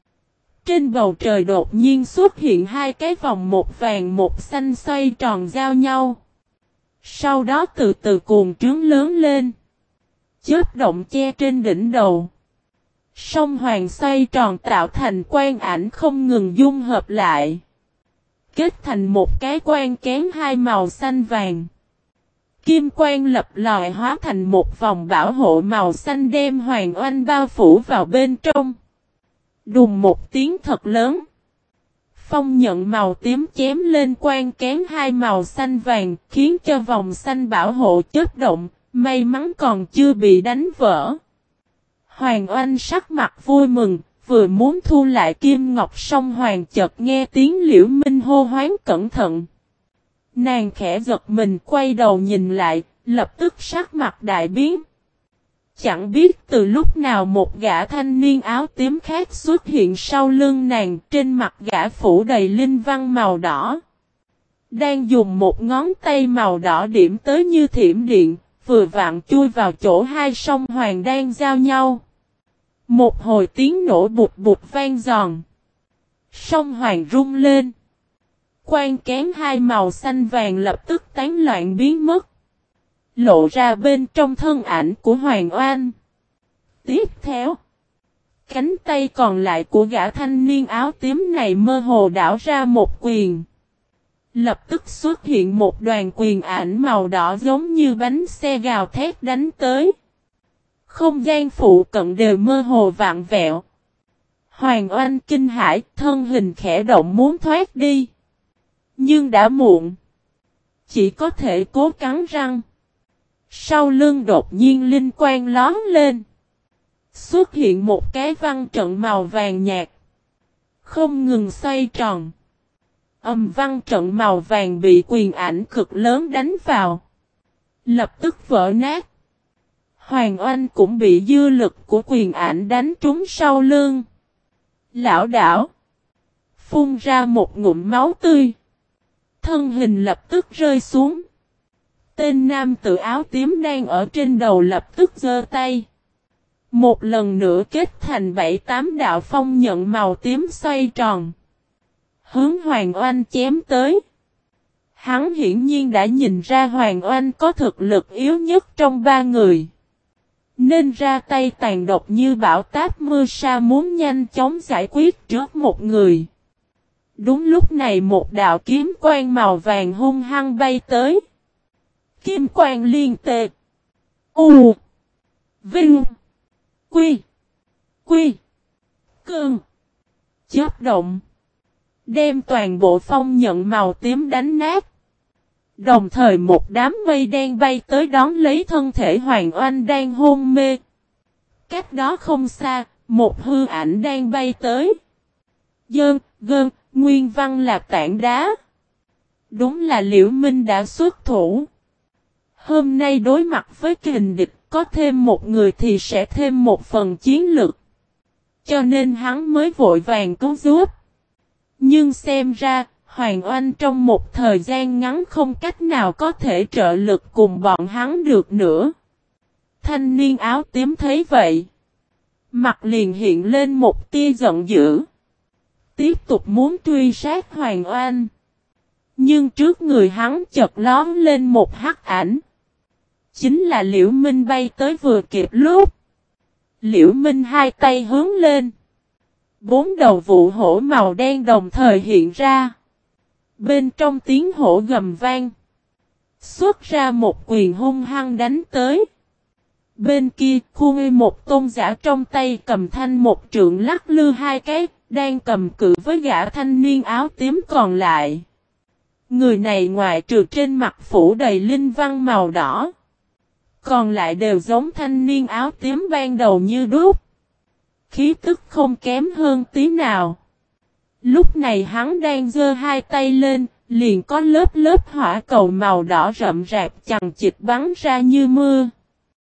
Trên bầu trời đột nhiên xuất hiện 2 cái vòng một vàng một xanh xoay tròn giao nhau. Sau đó từ từ cuồng trướng lớn lên. Chớp động che trên đỉnh đầu. Song hoàng xoay tròn tạo thành quang ảnh không ngừng dung hợp lại. Kết thành một cái quang kén 2 màu xanh vàng. Kim quang lập lòi hóa thành một vòng bảo hộ màu xanh đem Hoàng Oanh bao phủ vào bên trong. Đùng một tiếng thật lớn. Phong nhận màu tím chém lên quang kén 2 màu xanh vàng khiến cho vòng xanh bảo hộ chớp động, may mắn còn chưa bị đánh vỡ. Hoàng Oanh sắc mặt vui mừng, vừa muốn thu lại kim ngọc song hoàng chợt nghe tiếng Liễu Minh hô hoán cẩn thận. Nàng khẽ giật mình quay đầu nhìn lại, lập tức sắc mặt đại biến. Chẳng biết từ lúc nào một gã thanh niên áo tím khác xuất hiện sau lưng nàng, trên mặt gã phủ đầy linh văn màu đỏ. Đang dùng một ngón tay màu đỏ điểm tới như thiểm điện, vừa vặn chui vào chỗ 2 song hoàng đang giao nhau. Một hồi tiếng nổ bụt bụt vang giòn. Song hoàng rung lên. Quang kén 2 màu xanh vàng lập tức tán loạn biến mất. Lộ ra bên trong thân ảnh của Hoàng Oanh. tiếp theo, cánh tay còn lại của gã thanh niên áo tím này mơ hồ đảo ra một quyền. Lập tức xuất hiện một đoàn quyền ảnh màu đỏ giống như bánh xe gào thét đánh tới. Không gian phụ cận đều mơ hồ vặn vẹo. Hoàng Oanh kinh hãi, thân hình khẽ động muốn thoát đi. Nhưng đã muộn. Chỉ có thể cố cắn răng. Sau lưng đột nhiên linh quang lóe lên. Xuất hiện một cái văn trận màu vàng nhạt. Không ngừng xoay tròn. Văn trận màu vàng bị quyền ảnh cực lớn đánh vào. Lập tức vỡ nát. Hoàng Oanh cũng bị dư lực của quyền ảnh đánh trúng sau lưng. Lảo đảo. Phun ra một ngụm máu tươi. Thân hình lập tức rơi xuống. Tên nam tử áo tím đang ở trên đầu lập tức giơ tay. Một lần nữa kết thành 7-8 đạo phong nhận màu tím xoay tròn. Hướng Hoàng Oanh chém tới. Hắn hiển nhiên đã nhìn ra Hoàng Oanh có thực lực yếu nhất trong ba người. Nên ra tay tàn độc như bão táp mưa sa muốn nhanh chóng giải quyết trước một người. Đúng lúc này một đạo kiếm quang màu vàng hung hăng bay tới. Kim quang liên tề. U. Vinh. Quy. Quy. Cương. Chớp động. Đem toàn bộ phong nhận màu tím đánh nát. Đồng thời một đám mây đen bay tới đón lấy thân thể Hoàng Oanh đang hôn mê. Cách đó không xa, một hư ảnh đang bay tới. Gơn, nguyên văn là tảng đá. Đúng là Liễu Minh đã xuất thủ. Hôm nay đối mặt với kình địch, có thêm một người thì sẽ thêm một phần chiến lực. Cho nên hắn mới vội vàng cứu giúp. Nhưng xem ra, Hoàng Oanh trong một thời gian ngắn không cách nào có thể trợ lực cùng bọn hắn được nữa. Thanh niên áo tím thấy vậy. Mặt liền hiện lên một tia giận dữ. Tiếp tục muốn truy sát Hoàng Oanh. Nhưng trước người hắn chợt lóe lên một hắc ảnh. Chính là Liễu Minh bay tới vừa kịp lúc. Liễu Minh hai tay hướng lên. 4 đầu vụ hổ màu đen đồng thời hiện ra. Bên trong tiếng hổ gầm vang. Xuất ra một quyền hung hăng đánh tới. Bên kia khuôn một tôn giả trong tay cầm thanh một trượng lắc lư hai cái. Đang cầm cự với gã thanh niên áo tím còn lại. Người này ngoại trừ trên mặt phủ đầy linh văn màu đỏ. Còn lại đều giống thanh niên áo tím ban đầu như đúc. Khí tức không kém hơn tí nào. Lúc này hắn đang giơ hai tay lên, liền có lớp hỏa cầu màu đỏ rậm rạp chằng chịt bắn ra như mưa.